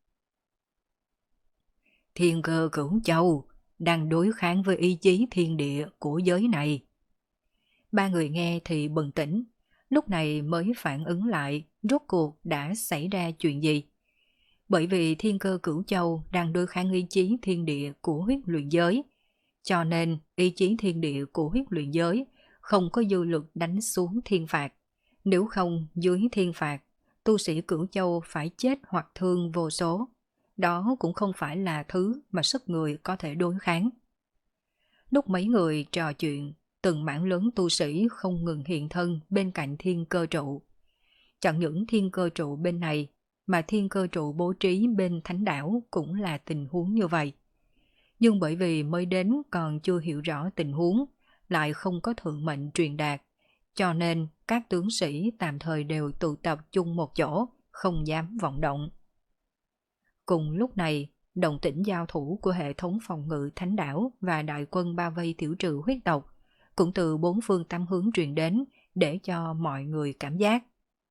Thiên cơ Cửu Châu đang đối kháng với ý chí thiên địa của giới này. Ba người nghe thì bừng tỉnh, lúc này mới phản ứng lại rốt cuộc đã xảy ra chuyện gì. Bởi vì thiên cơ Cửu Châu đang đối kháng ý chí thiên địa của huyết luyện giới, cho nên ý chí thiên địa của huyết luyện giới không có dư lực đánh xuống thiên phạt. Nếu không, dưới thiên phạt, tu sĩ Cửu Châu phải chết hoặc thương vô số. Đó cũng không phải là thứ mà sức người có thể đối kháng. Lúc mấy người trò chuyện, từng mảng lớn tu sĩ không ngừng hiện thân bên cạnh thiên cơ trụ. Chẳng những thiên cơ trụ bên này, mà thiên cơ trụ bố trí bên thánh đảo cũng là tình huống như vậy. Nhưng bởi vì mới đến còn chưa hiểu rõ tình huống, lại không có thượng mệnh truyền đạt, cho nên các tướng sĩ tạm thời đều tụ tập chung một chỗ, không dám vọng động. Cùng lúc này, động tĩnh giao thủ của hệ thống phòng ngự thánh đảo và đại quân bao vây tiểu trừ huyết tộc cũng từ bốn phương tám hướng truyền đến để cho mọi người cảm giác.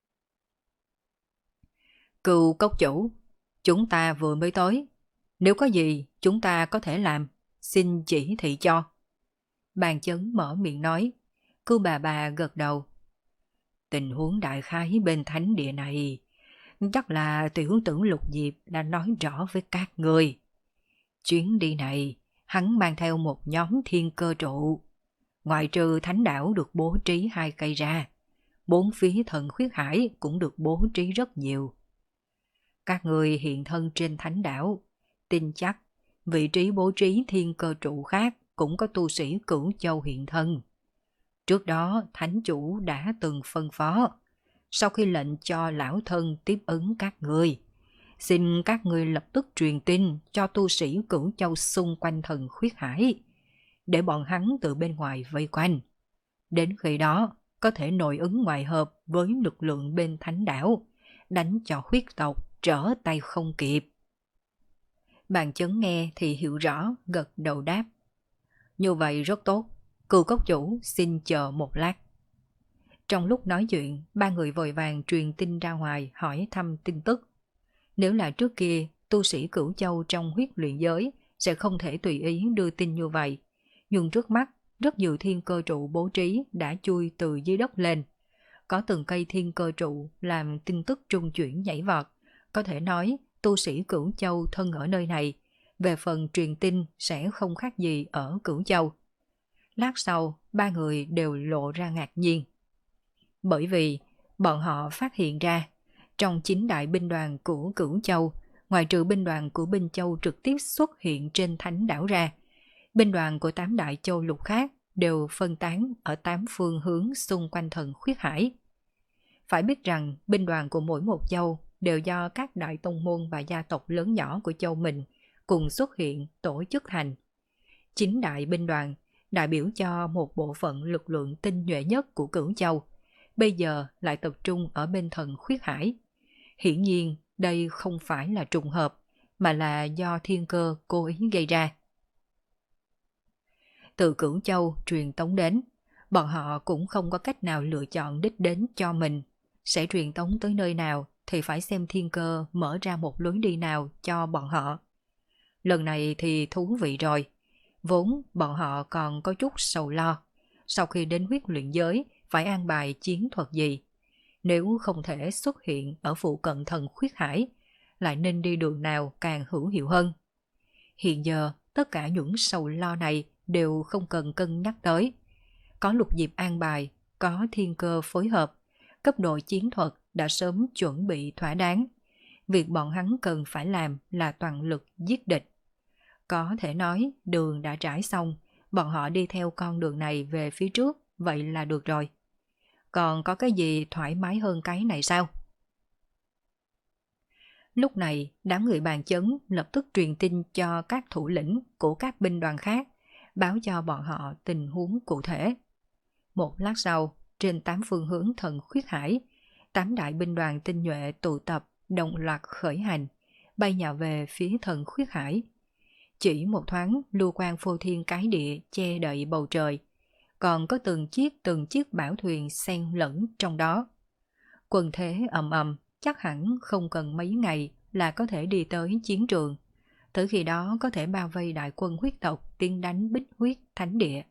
Cừu cốc chủ, chúng ta vừa mới tới. Nếu có gì chúng ta có thể làm, xin chỉ thị cho. Bàn chấn mở miệng nói. Cưu bà bà gật đầu. Tình huống đại khái bên thánh địa này, chắc là tiểu tử Lục Diệp đã nói rõ với các người. Chuyến đi này, hắn mang theo một nhóm thiên cơ trụ. Ngoại trừ thánh đảo được bố trí hai cây ra, bốn phía thần khuyết hải cũng được bố trí rất nhiều. Các người hiện thân trên thánh đảo, tin chắc vị trí bố trí thiên cơ trụ khác cũng có tu sĩ Cửu Châu hiện thân. Trước đó thánh chủ đã từng phân phó, sau khi lệnh cho lão thân tiếp ứng các người, xin các người lập tức truyền tin cho tu sĩ Cửu Châu xung quanh thần khuyết hải, để bọn hắn từ bên ngoài vây quanh. Đến khi đó có thể nội ứng ngoại hợp với lực lượng bên thánh đảo, đánh cho huyết tộc trở tay không kịp. Bàn chấn nghe thì hiểu rõ, gật đầu đáp. Như vậy rất tốt, Cừu cốc chủ xin chờ một lát. Trong lúc nói chuyện, ba người vội vàng truyền tin ra ngoài hỏi thăm tin tức. Nếu là trước kia, tu sĩ Cửu Châu trong huyết luyện giới sẽ không thể tùy ý đưa tin như vậy. Nhưng trước mắt, rất nhiều thiên cơ trụ bố trí đã chui từ dưới đất lên. Có từng cây thiên cơ trụ làm tin tức trung chuyển nhảy vọt. Có thể nói, tu sĩ Cửu Châu thân ở nơi này, về phần truyền tin sẽ không khác gì ở Cửu Châu. Lát sau, ba người đều lộ ra ngạc nhiên. Bởi vì bọn họ phát hiện ra, trong chín đại binh đoàn của Cửu Châu, ngoài trừ binh đoàn của Binh Châu trực tiếp xuất hiện trên thánh đảo ra, binh đoàn của tám đại châu lục khác đều phân tán ở tám phương hướng xung quanh thần khuyết hải. Phải biết rằng binh đoàn của mỗi một châu đều do các đại tông môn và gia tộc lớn nhỏ của châu mình cùng xuất hiện tổ chức thành. Chính đại binh đoàn đại biểu cho một bộ phận lực lượng tinh nhuệ nhất của Cửu Châu, bây giờ lại tập trung ở bên thần Khuyết Hải. Hiển nhiên đây không phải là trùng hợp, mà là do thiên cơ cố ý gây ra. Từ Cửu Châu truyền tống đến, bọn họ cũng không có cách nào lựa chọn đích đến cho mình. Sẽ truyền tống tới nơi nào thì phải xem thiên cơ mở ra một lối đi nào cho bọn họ. Lần này thì thú vị rồi. Vốn bọn họ còn có chút sầu lo. Sau khi đến huyết luyện giới phải an bài chiến thuật gì? Nếu không thể xuất hiện ở phụ cận thần Khuyết Hải, lại nên đi đường nào càng hữu hiệu hơn? Hiện giờ tất cả những sầu lo này đều không cần cân nhắc tới. Có Lục Diệp an bài, có thiên cơ phối hợp, cấp độ chiến thuật đã sớm chuẩn bị thỏa đáng. Việc bọn hắn cần phải làm là toàn lực giết địch. Có thể nói đường đã trải xong, bọn họ đi theo con đường này về phía trước, vậy là được rồi. Còn có cái gì thoải mái hơn cái này sao? Lúc này, đám người bàn chấn lập tức truyền tin cho các thủ lĩnh của các binh đoàn khác, báo cho bọn họ tình huống cụ thể. Một lát sau, trên tám phương hướng thần Khuyết Hải, tám đại binh đoàn tinh nhuệ tụ tập đồng loạt khởi hành, bay nhào về phía thần Khuyết Hải. Chỉ một thoáng, lưu quang phô thiên cái địa che đậy bầu trời, còn có từng chiếc từng chiếc bảo thuyền xen lẫn trong đó. Quân thế ầm ầm, chắc hẳn không cần mấy ngày là có thể đi tới chiến trường. Từ khi đó có thể bao vây đại quân huyết tộc tiến đánh Bích Huyết Thánh Địa.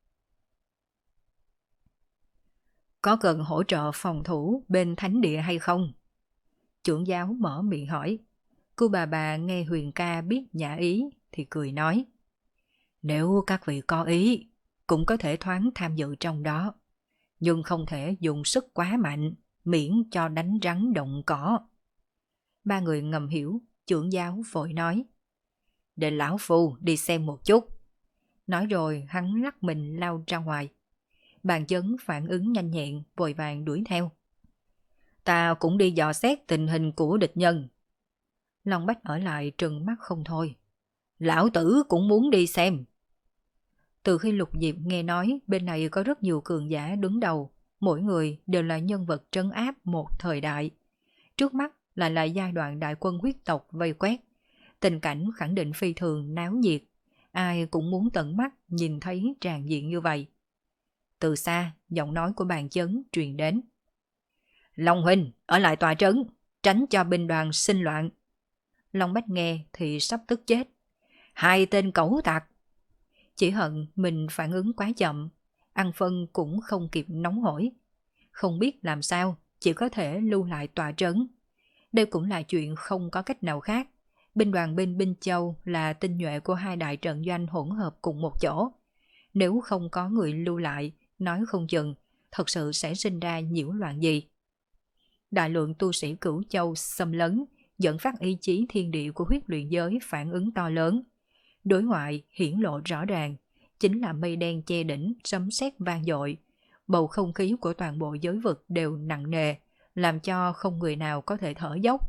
Có cần hỗ trợ phòng thủ bên Thánh Địa hay không? Trưởng giáo mở miệng hỏi. Cô bà bà nghe Huyền ca biết nhã ý thì cười nói. Nếu các vị có ý, cũng có thể thoáng tham dự trong đó. Nhưng không thể dùng sức quá mạnh, miễn cho đánh rắn động cỏ. Ba người ngầm hiểu, trưởng giáo vội nói. Để lão phu đi xem một chút. Nói rồi hắn lắc mình lao ra ngoài. Bàn chấn phản ứng nhanh nhẹn, vội vàng đuổi theo. Ta cũng đi dò xét tình hình của địch nhân. Long Bách ở lại trừng mắt không thôi. Lão tử cũng muốn đi xem. Từ khi Lục Diệp nghe nói bên này có rất nhiều cường giả đứng đầu, mỗi người đều là nhân vật trấn áp một thời đại. Trước mắt là là giai đoạn đại quân huyết tộc vây quét. Tình cảnh khẳng định phi thường náo nhiệt. Ai cũng muốn tận mắt nhìn thấy tràng diện như vậy. Từ xa, giọng nói của bàn chấn truyền đến. Long huynh, ở lại tòa trấn, tránh cho binh đoàn sinh loạn. Long Bách nghe thì sắp tức chết. Hai tên cẩu tặc. Chỉ hận mình phản ứng quá chậm, ăn phân cũng không kịp nóng hổi. Không biết làm sao, chỉ có thể lưu lại tòa trấn. Đây cũng là chuyện không có cách nào khác. Binh đoàn bên Binh Châu là tinh nhuệ của hai đại trận doanh hỗn hợp cùng một chỗ. Nếu không có người lưu lại, nói không chừng, thật sự sẽ sinh ra nhiễu loạn gì. Đại lượng tu sĩ Cửu Châu xâm lấn, dẫn phát ý chí thiên địa của huyết luyện giới phản ứng to lớn. Đối ngoại hiển lộ rõ ràng, chính là mây đen che đỉnh, sấm sét vang dội. Bầu không khí của toàn bộ giới vực đều nặng nề, làm cho không người nào có thể thở dốc.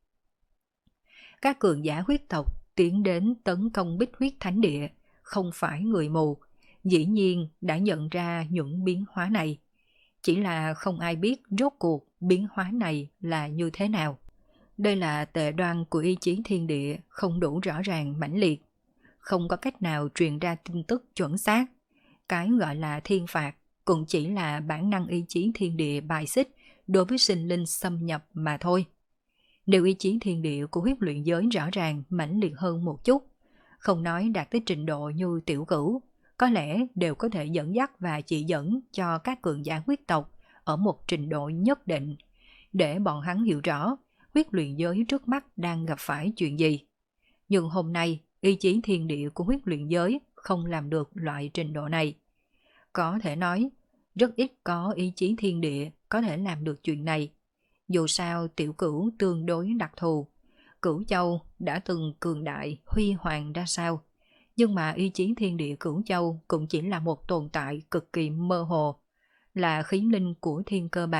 Các cường giả huyết tộc tiến đến tấn công Bích Huyết Thánh Địa, không phải người mù, dĩ nhiên đã nhận ra những biến hóa này. Chỉ là không ai biết rốt cuộc biến hóa này là như thế nào. Đây là tệ đoan của ý chí thiên địa không đủ rõ ràng mãnh liệt, không có cách nào truyền ra tin tức chuẩn xác. Cái gọi là thiên phạt cũng chỉ là bản năng ý chí thiên địa bài xích đối với sinh linh xâm nhập mà thôi. Nếu ý chí thiên địa của huyết luyện giới rõ ràng mãnh liệt hơn một chút, không nói đạt tới trình độ như Tiểu Cửu, có lẽ đều có thể dẫn dắt và chỉ dẫn cho các cường giả huyết tộc ở một trình độ nhất định, để bọn hắn hiểu rõ huyết luyện giới trước mắt đang gặp phải chuyện gì. Nhưng hôm nay, ý chí thiên địa của huyết luyện giới không làm được loại trình độ này. Có thể nói, rất ít có ý chí thiên địa có thể làm được chuyện này. Dù sao Tiểu Cửu tương đối đặc thù, Cửu Châu đã từng cường đại, huy hoàng ra sao. Nhưng mà ý chí thiên địa Cửu Châu cũng chỉ là một tồn tại cực kỳ mơ hồ, là khí linh của thiên cơ bàn,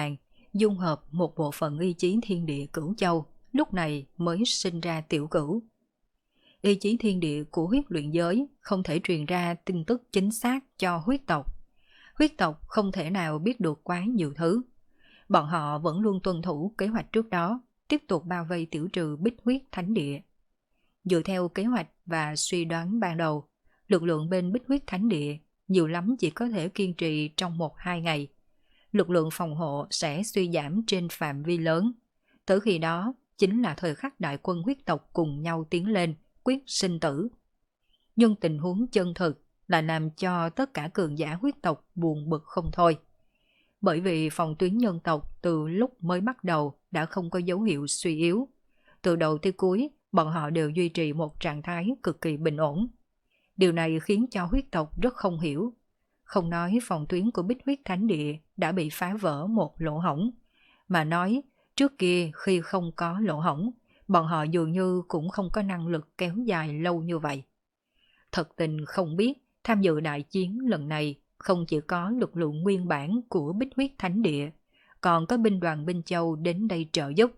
dung hợp một bộ phận ý chí thiên địa Cửu Châu, lúc này mới sinh ra Tiểu Cửu. Ý chí thiên địa của huyết luyện giới không thể truyền ra tin tức chính xác cho huyết tộc. Huyết tộc không thể nào biết được quá nhiều thứ. Bọn họ vẫn luôn tuân thủ kế hoạch trước đó, tiếp tục bao vây tiểu trừ Bích Huyết Thánh Địa. Dựa theo kế hoạch và suy đoán ban đầu, lực lượng bên Bích Huyết Thánh Địa nhiều lắm chỉ có thể kiên trì trong một hai ngày. Lực lượng phòng hộ sẽ suy giảm trên phạm vi lớn. Tới khi đó, chính là thời khắc đại quân huyết tộc cùng nhau tiến lên, quyết sinh tử. Nhưng tình huống chân thực là làm cho tất cả cường giả huyết tộc buồn bực không thôi. Bởi vì phòng tuyến nhân tộc từ lúc mới bắt đầu đã không có dấu hiệu suy yếu. Từ đầu tới cuối, bọn họ đều duy trì một trạng thái cực kỳ bình ổn. Điều này khiến cho huyết tộc rất không hiểu. Không nói phòng tuyến của Bích Huyết Thánh Địa đã bị phá vỡ một lỗ hổng, mà nói trước kia khi không có lỗ hổng, bọn họ dường như cũng không có năng lực kéo dài lâu như vậy. Thật tình không biết tham dự đại chiến lần này không chỉ có lực lượng nguyên bản của Bích Huyết Thánh Địa, còn có binh đoàn Binh Châu đến đây trợ giúp.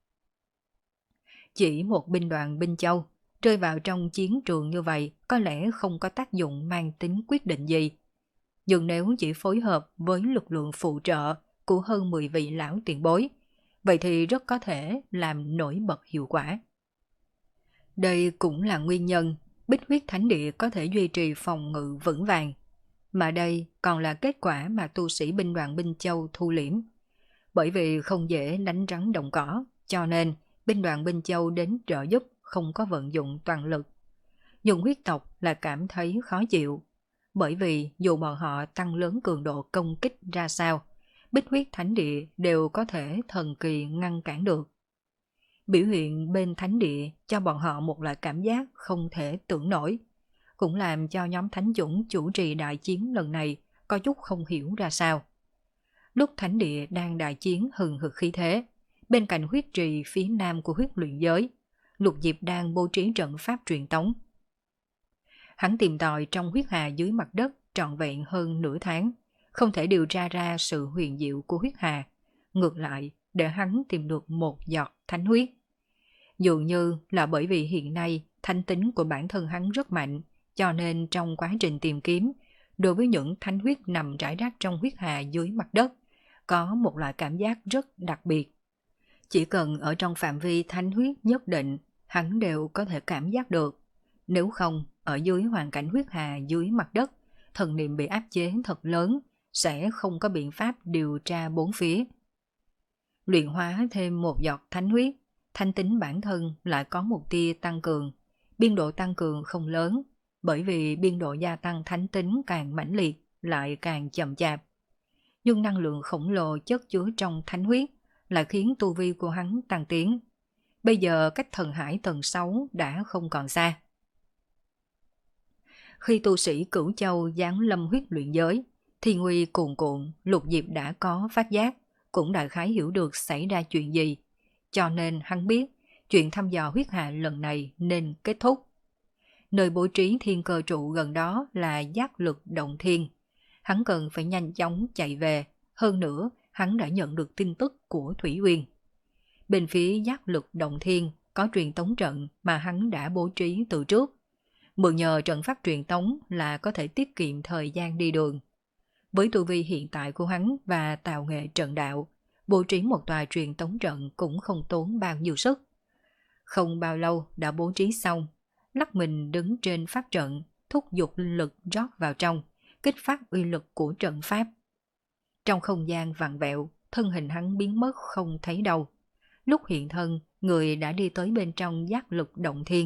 Chỉ một binh đoàn Binh Châu rơi vào trong chiến trường như vậy có lẽ không có tác dụng mang tính quyết định gì. Nhưng nếu chỉ phối hợp với lực lượng phụ trợ của hơn mười vị lão tiền bối, vậy thì rất có thể làm nổi bật hiệu quả. Đây cũng là nguyên nhân Bích Huyết Thánh Địa có thể duy trì phòng ngự vững vàng. Mà đây còn là kết quả mà tu sĩ binh đoàn Binh Châu thu liễm. Bởi vì không dễ đánh rắn động cỏ, cho nên binh đoàn Binh Châu đến trợ giúp không có vận dụng toàn lực. Nhưng huyết tộc là cảm thấy khó chịu. Bởi vì dù bọn họ tăng lớn cường độ công kích ra sao, Bích Huyết Thánh Địa đều có thể thần kỳ ngăn cản được. Biểu hiện bên Thánh Địa cho bọn họ một loại cảm giác không thể tưởng nổi, cũng làm cho nhóm thánh dũng chủ trì đại chiến lần này có chút không hiểu ra sao. Lúc Thánh Địa đang đại chiến hừng hực khí thế, bên cạnh huyết trì phía nam của huyết luyện giới, Lục Diệp đang bố trí trận pháp truyền tống. Hắn tìm tòi trong huyết hà dưới mặt đất trọn vẹn hơn nửa tháng, không thể điều tra ra sự huyền diệu của huyết hà. Ngược lại, để hắn tìm được một giọt thánh huyết. Dường như là bởi vì hiện nay thánh tính của bản thân hắn rất mạnh, cho nên trong quá trình tìm kiếm, đối với những thánh huyết nằm rải rác trong huyết hà dưới mặt đất, có một loại cảm giác rất đặc biệt. Chỉ cần ở trong phạm vi thánh huyết nhất định, hắn đều có thể cảm giác được. Nếu không, ở dưới hoàn cảnh huyết hà dưới mặt đất, thần niệm bị áp chế thật lớn, sẽ không có biện pháp điều tra bốn phía. Luyện hóa thêm một giọt thánh huyết, thánh tính bản thân lại có một tia tăng cường. Biên độ tăng cường không lớn, bởi vì biên độ gia tăng thánh tính càng mãnh liệt, lại càng chậm chạp. Nhưng năng lượng khổng lồ chất chứa trong thánh huyết lại khiến tu vi của hắn tăng tiến. Bây giờ cách thần hải tầng sáu đã không còn xa. Khi tu sĩ Cửu Châu giáng lâm huyết luyện giới, thì nguy cuồn cuộn, Lục Diệp đã có phát giác, cũng đại khái hiểu được xảy ra chuyện gì. Cho nên hắn biết, chuyện thăm dò huyết hà lần này nên kết thúc. Nơi bố trí thiên cơ trụ gần đó là giác lực động thiên. Hắn cần phải nhanh chóng chạy về, hơn nữa hắn đã nhận được tin tức của Thủy Uyên. Bên phía giác lực động thiên có truyền tống trận mà hắn đã bố trí từ trước. Mượn nhờ trận pháp truyền tống là có thể tiết kiệm thời gian đi đường. Với tu vi hiện tại của hắn và tạo nghệ trận đạo, bố trí một tòa truyền tống trận cũng không tốn bao nhiêu sức. Không bao lâu đã bố trí xong, lắc mình đứng trên pháp trận, thúc giục linh lực rót vào trong, kích phát uy lực của trận pháp. Trong không gian vặn vẹo, thân hình hắn biến mất không thấy đâu. Lúc hiện thân, người đã đi tới bên trong giác lực động thiên.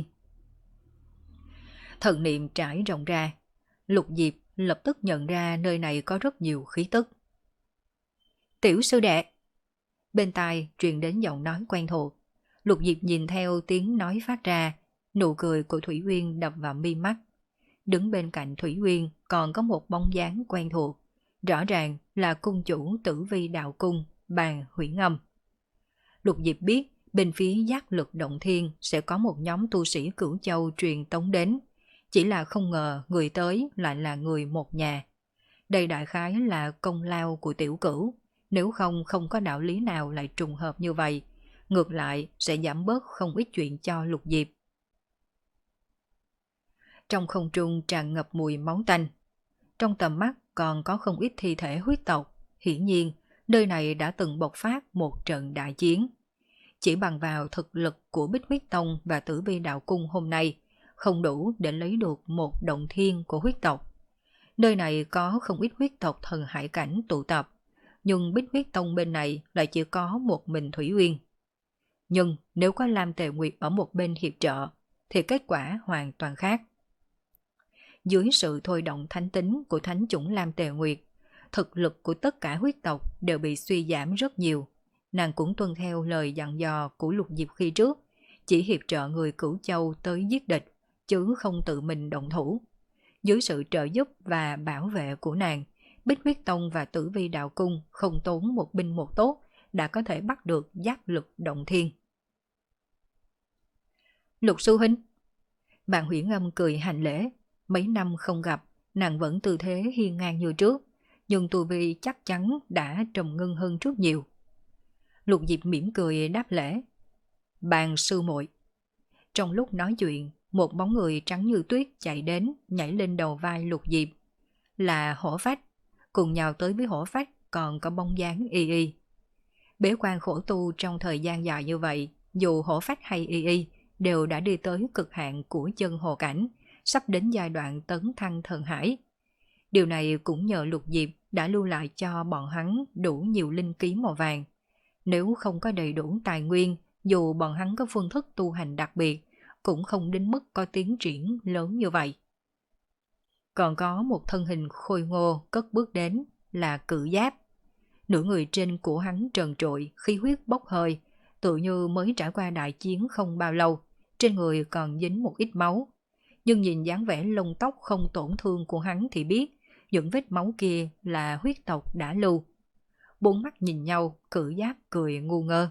Thần niệm trải rộng ra, Lục Diệp lập tức nhận ra nơi này có rất nhiều khí tức. Tiểu sư đệ! Bên tai truyền đến giọng nói quen thuộc. Lục Diệp nhìn theo tiếng nói phát ra, nụ cười của Thủy Uyên đập vào mi mắt. Đứng bên cạnh Thủy Uyên còn có một bóng dáng quen thuộc, rõ ràng là cung chủ Tử Vi Đạo Cung, Bàn Huyễn Âm. Lục Diệp biết bên phía giác lực động thiên sẽ có một nhóm tu sĩ Cửu Châu truyền tống đến, chỉ là không ngờ người tới lại là người một nhà. Đây đại khái là công lao của tiểu cửu, Nếu không, không có đạo lý nào lại trùng hợp như vậy. Ngược lại, sẽ giảm bớt không ít chuyện cho Lục Diệp. Trong không trung tràn ngập mùi máu tanh. Trong tầm mắt còn có không ít thi thể huyết tộc. Hiển nhiên, nơi này đã từng bộc phát một trận đại chiến. Chỉ bằng vào thực lực của Bích Huyết Tông và Tử Vi Đạo Cung hôm nay, không đủ để lấy được một động thiên của huyết tộc. Nơi này có không ít huyết tộc thần hải cảnh tụ tập, nhưng Bích Huyết Tông bên này lại chỉ có một mình Thủy Uyên. Nhưng nếu có Lam Tề Nguyệt ở một bên hiệp trợ, thì kết quả hoàn toàn khác. Dưới sự thôi động thánh tính của thánh chủng Lam Tề Nguyệt, thực lực của tất cả huyết tộc đều bị suy giảm rất nhiều. Nàng cũng tuân theo lời dặn dò của Lục Diệp khi trước, chỉ hiệp trợ người Cửu Châu tới giết địch, chứ không tự mình động thủ. Dưới sự trợ giúp và bảo vệ của nàng, Bích Huyết Tông và Tử Vi Đạo Cung không tốn một binh một tốt đã có thể bắt được giác lực động thiên. Lục sư huynh. Bạn Huyễn Âm cười hành lễ. Mấy năm không gặp, nàng vẫn tư thế hiên ngang như trước, nhưng tu vi chắc chắn đã trầm ngưng hơn rất nhiều. Lục Diệp mỉm cười đáp lễ. Bàn sư muội. Trong lúc nói chuyện, một bóng người trắng như tuyết chạy đến, nhảy lên đầu vai Lục Diệp. Là Hổ Phách, cùng nhào tới với Hổ Phách còn có bóng dáng Y Y. Bế quan khổ tu trong thời gian dài như vậy, dù Hổ Phách hay Y Y đều đã đi tới cực hạn của chân hồ cảnh, sắp đến giai đoạn tấn thăng thần hải. Điều này cũng nhờ Lục Diệp đã lưu lại cho bọn hắn đủ nhiều linh khí màu vàng. Nếu không có đầy đủ tài nguyên, dù bọn hắn có phương thức tu hành đặc biệt, cũng không đến mức có tiến triển lớn như vậy. Còn có một thân hình khôi ngô cất bước đến là Cự Giáp. Nửa người trên của hắn trần trụi, khí huyết bốc hơi, tự như mới trải qua đại chiến không bao lâu, trên người còn dính một ít máu. Nhưng nhìn dáng vẻ lông tóc không tổn thương của hắn thì biết, những vết máu kia là huyết tộc đã lưu. Bốn mắt nhìn nhau, Cự Giáp cười ngu ngơ.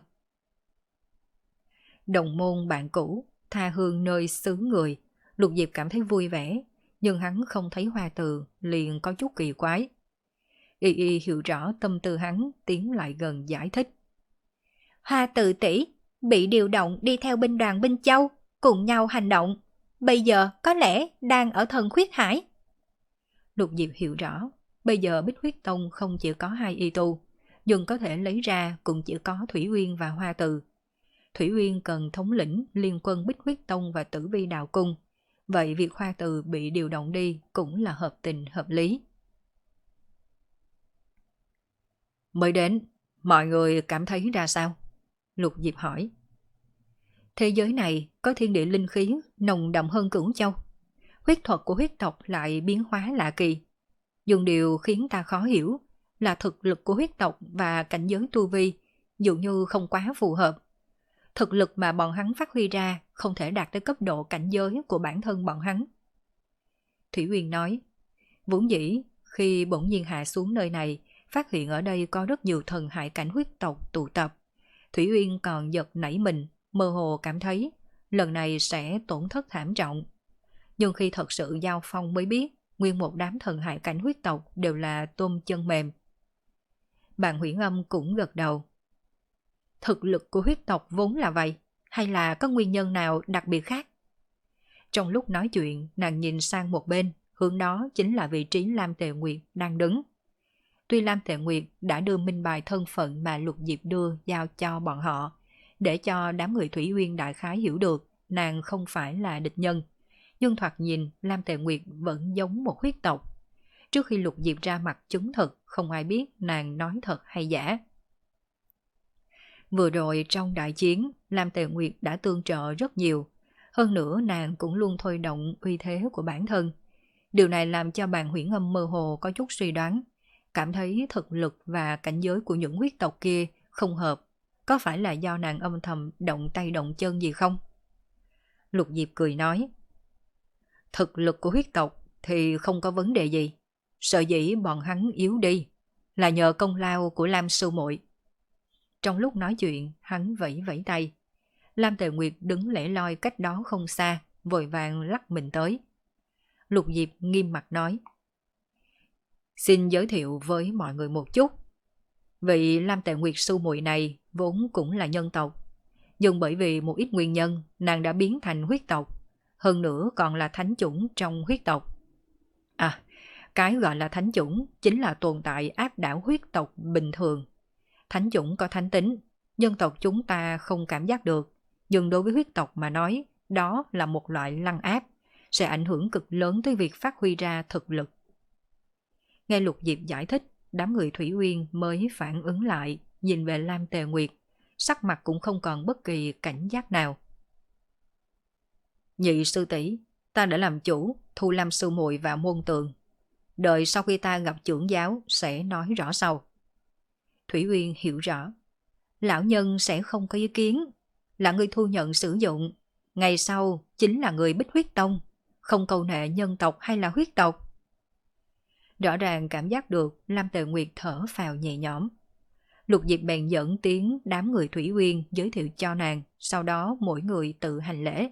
Đồng môn bạn cũ, tha hương nơi xứ người, Lục Diệp cảm thấy vui vẻ, nhưng hắn không thấy Hoa Từ, liền có chút kỳ quái. Y Y hiểu rõ tâm tư hắn, tiến lại gần giải thích. Hoa Từ tỷ bị điều động đi theo binh đoàn Binh Châu, cùng nhau hành động. Bây giờ có lẽ đang ở Thần Khuyết Hải. Lục Diệp hiểu rõ, bây giờ Bích Huyết Tông không chỉ có hai y tu, nhưng có thể lấy ra cũng chỉ có Thủy Uyên và Hoa Từ. Thủy Uyên cần thống lĩnh liên quân Bích Huyết Tông và Tử Vi Đạo Cung, vậy việc Hoa Từ bị điều động đi cũng là hợp tình hợp lý. Mới đến, mọi người cảm thấy ra sao? Lục Diệp hỏi. Thế giới này có thiên địa linh khí nồng đậm hơn Cửu Châu. Huyết thuật của huyết tộc lại biến hóa lạ kỳ. Nhưng điều khiến ta khó hiểu là thực lực của huyết tộc và cảnh giới tu vi dường như không quá phù hợp. Thực lực mà bọn hắn phát huy ra không thể đạt tới cấp độ cảnh giới của bản thân bọn hắn. Thủy Uyên nói, vốn dĩ khi bỗng nhiên hạ xuống nơi này, phát hiện ở đây có rất nhiều thần hải cảnh huyết tộc tụ tập. Thủy Uyên còn giật nảy mình, mơ hồ cảm thấy lần này sẽ tổn thất thảm trọng. Nhưng khi thật sự giao phong mới biết, nguyên một đám thần hải cảnh huyết tộc đều là tôm chân mềm. Bạn Huyễn Âm cũng gật đầu. Thực lực của huyết tộc vốn là vậy, hay là có nguyên nhân nào đặc biệt khác? Trong lúc nói chuyện, nàng nhìn sang một bên, hướng đó chính là vị trí Lam Tề Nguyệt đang đứng. Tuy Lam Tề Nguyệt đã đưa minh bài thân phận mà Lục Diệp đưa giao cho bọn họ, để cho đám người Thủy Uyên đại khái hiểu được nàng không phải là địch nhân, nhưng thoạt nhìn Lam Tề Nguyệt vẫn giống một huyết tộc. Trước khi Lục Diệp ra mặt chứng thực, không ai biết nàng nói thật hay giả. Vừa rồi trong đại chiến, Lam Tề Nguyệt đã tương trợ rất nhiều. Hơn nữa nàng cũng luôn thôi động uy thế của bản thân. Điều này làm cho Bàn Huyễn Âm mơ hồ có chút suy đoán, cảm thấy thực lực và cảnh giới của những huyết tộc kia không hợp. Có phải là do nàng âm thầm động tay động chân gì không? Lục Diệp cười nói, thực lực của huyết tộc thì không có vấn đề gì. Sợ dĩ bọn hắn yếu đi là nhờ công lao của Lam sư muội. Trong lúc nói chuyện, hắn vẫy vẫy tay. Lam Tề Nguyệt đứng lẻ loi cách đó không xa, vội vàng lắc mình tới. Lục Diệp nghiêm mặt nói, xin giới thiệu với mọi người một chút. Vị Lam Tệ Nguyệt sư muội này vốn cũng là nhân tộc, nhưng bởi vì một ít nguyên nhân nàng đã biến thành huyết tộc, hơn nữa còn là thánh chủng trong huyết tộc. À, cái gọi là thánh chủng chính là tồn tại áp đảo huyết tộc bình thường. Thánh chủng có thánh tính, nhân tộc chúng ta không cảm giác được, nhưng đối với huyết tộc mà nói, đó là một loại lăng áp, sẽ ảnh hưởng cực lớn tới việc phát huy ra thực lực. Nghe Lục Diệp giải thích, đám người Thủy Uyên mới phản ứng lại, nhìn về Lam Tề Nguyệt, sắc mặt cũng không còn bất kỳ cảnh giác nào. Nhị sư tỷ, ta đã làm chủ, thu Lam sư muội và môn tường. Đợi sau khi ta gặp trưởng giáo sẽ nói rõ sau. Thủy Uyên hiểu rõ. Lão nhân sẽ không có ý kiến, là người thu nhận sử dụng. Ngày sau chính là người Bích Huyết Tông, không câu nệ nhân tộc hay là huyết tộc. Rõ ràng cảm giác được Lam Tề Nguyệt thở phào nhẹ nhõm. Lục Diệp bèn dẫn tiếng đám người Thủy Uyên giới thiệu cho nàng, sau đó mỗi người tự hành lễ.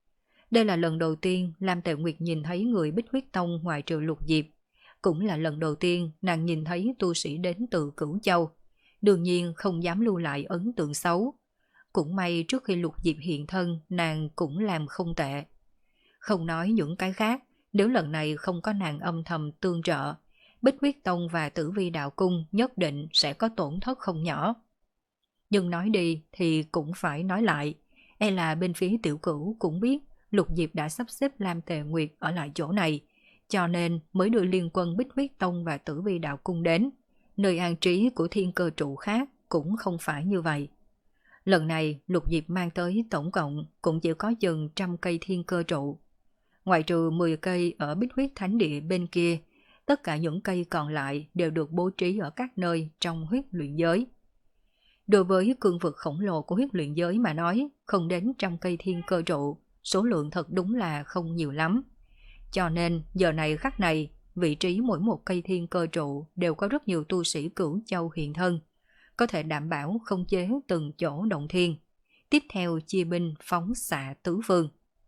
Đây là lần đầu tiên Lam Tề Nguyệt nhìn thấy người Bích Huyết Tông ngoài trừ Lục Diệp. Cũng là lần đầu tiên nàng nhìn thấy tu sĩ đến từ Cửu Châu. Đương nhiên không dám lưu lại ấn tượng xấu. Cũng may trước khi Lục Diệp hiện thân nàng cũng làm không tệ. Không nói những cái khác, nếu lần này không có nàng âm thầm tương trợ, Bích Huyết Tông và Tử Vi Đạo Cung nhất định sẽ có tổn thất không nhỏ. Nhưng nói đi thì cũng phải nói lại, e là bên phía Tiểu Cửu cũng biết Lục Diệp đã sắp xếp Lam Tề Nguyệt ở lại chỗ này, cho nên mới đưa liên quân Bích Huyết Tông và Tử Vi Đạo Cung đến. Nơi an trí của thiên cơ trụ khác cũng không phải như vậy. Lần này Lục Diệp mang tới tổng cộng cũng chỉ có chừng trăm cây thiên cơ trụ. Ngoại trừ mười cây ở Bích Huyết Thánh Địa bên kia, tất cả những cây còn lại đều được bố trí ở các nơi trong huyết luyện giới. Đối với cương vực khổng lồ của huyết luyện giới mà nói, không đến trăm cây thiên cơ trụ, số lượng thật đúng là không nhiều lắm. Cho nên giờ này khắc này, vị trí mỗi một cây thiên cơ trụ đều có rất nhiều tu sĩ Cửu Châu hiện thân, có thể đảm bảo khống chế từng chỗ động thiên, tiếp theo chia binh phóng xạ tứ phương.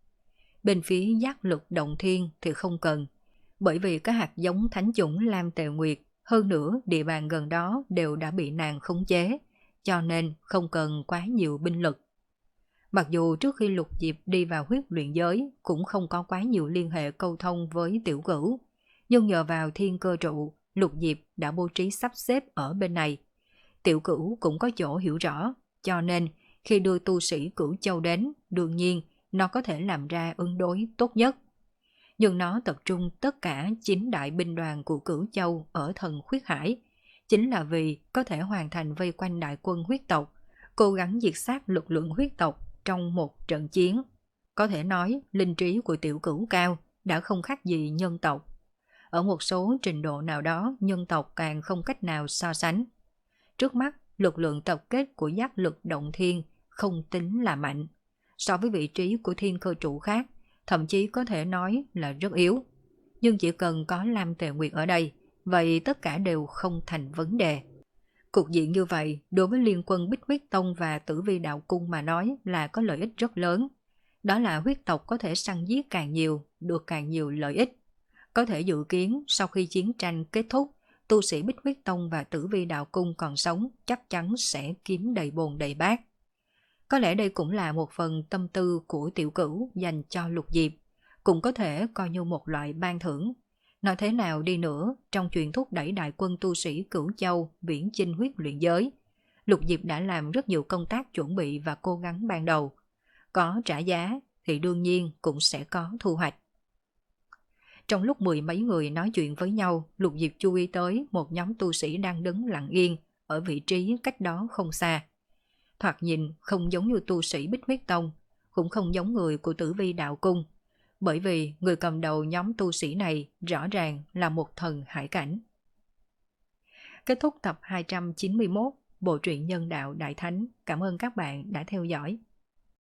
Bên phía giác lực động thiên thì không cần, bởi vì các hạt giống thánh chủng Lam Tề Nguyệt, hơn nữa địa bàn gần đó đều đã bị nàng khống chế, cho nên không cần quá nhiều binh lực. Mặc dù trước khi Lục Diệp đi vào huyết luyện giới cũng không có quá nhiều liên hệ câu thông với Tiểu Cửu, nhưng nhờ vào thiên cơ trụ, Lục Diệp đã bố trí sắp xếp ở bên này. Tiểu Cửu cũng có chỗ hiểu rõ, cho nên khi đưa tu sĩ Cửu Châu đến, đương nhiên nó có thể làm ra ứng đối tốt nhất. Nhưng nó tập trung tất cả chín đại binh đoàn của Cửu Châu ở thần Khuyết Hải, chính là vì có thể hoàn thành vây quanh đại quân huyết tộc, cố gắng diệt sát lực lượng huyết tộc trong một trận chiến. Có thể nói linh trí của Tiểu Cửu cao, đã không khác gì nhân tộc. Ở một số trình độ nào đó, nhân tộc càng không cách nào so sánh. Trước mắt, lực lượng tập kết của giác lực động thiên không tính là mạnh. So với vị trí của thiên cơ trụ khác, thậm chí có thể nói là rất yếu. Nhưng chỉ cần có Lam Tề Nguyệt ở đây, vậy tất cả đều không thành vấn đề. Cục diện như vậy, đối với liên quân Bích Huyết Tông và Tử Vi Đạo Cung mà nói là có lợi ích rất lớn. Đó là huyết tộc có thể săn giết càng nhiều, được càng nhiều lợi ích. Có thể dự kiến sau khi chiến tranh kết thúc, tu sĩ Bích Huyết Tông và Tử Vi Đạo Cung còn sống chắc chắn sẽ kiếm đầy bồn đầy bát. Có lẽ đây cũng là một phần tâm tư của Tiểu Cửu dành cho Lục Diệp, cũng có thể coi như một loại ban thưởng. Nói thế nào đi nữa, trong chuyện thúc đẩy đại quân tu sĩ Cửu Châu viễn chinh huyết luyện giới, Lục Diệp đã làm rất nhiều công tác chuẩn bị và cố gắng ban đầu. Có trả giá thì đương nhiên cũng sẽ có thu hoạch. Trong lúc mười mấy người nói chuyện với nhau, Lục Diệp chú ý tới một nhóm tu sĩ đang đứng lặng yên ở vị trí cách đó không xa. Thoạt nhìn không giống như tu sĩ Bích Huyết Tông, cũng không giống người của Tử Vi Đạo Cung, bởi vì người cầm đầu nhóm tu sĩ này rõ ràng là một thần hải cảnh. Kết thúc tập hai trăm chín mươi mốt Bộ truyện Nhân Đạo Đại Thánh. Cảm ơn các bạn đã theo dõi.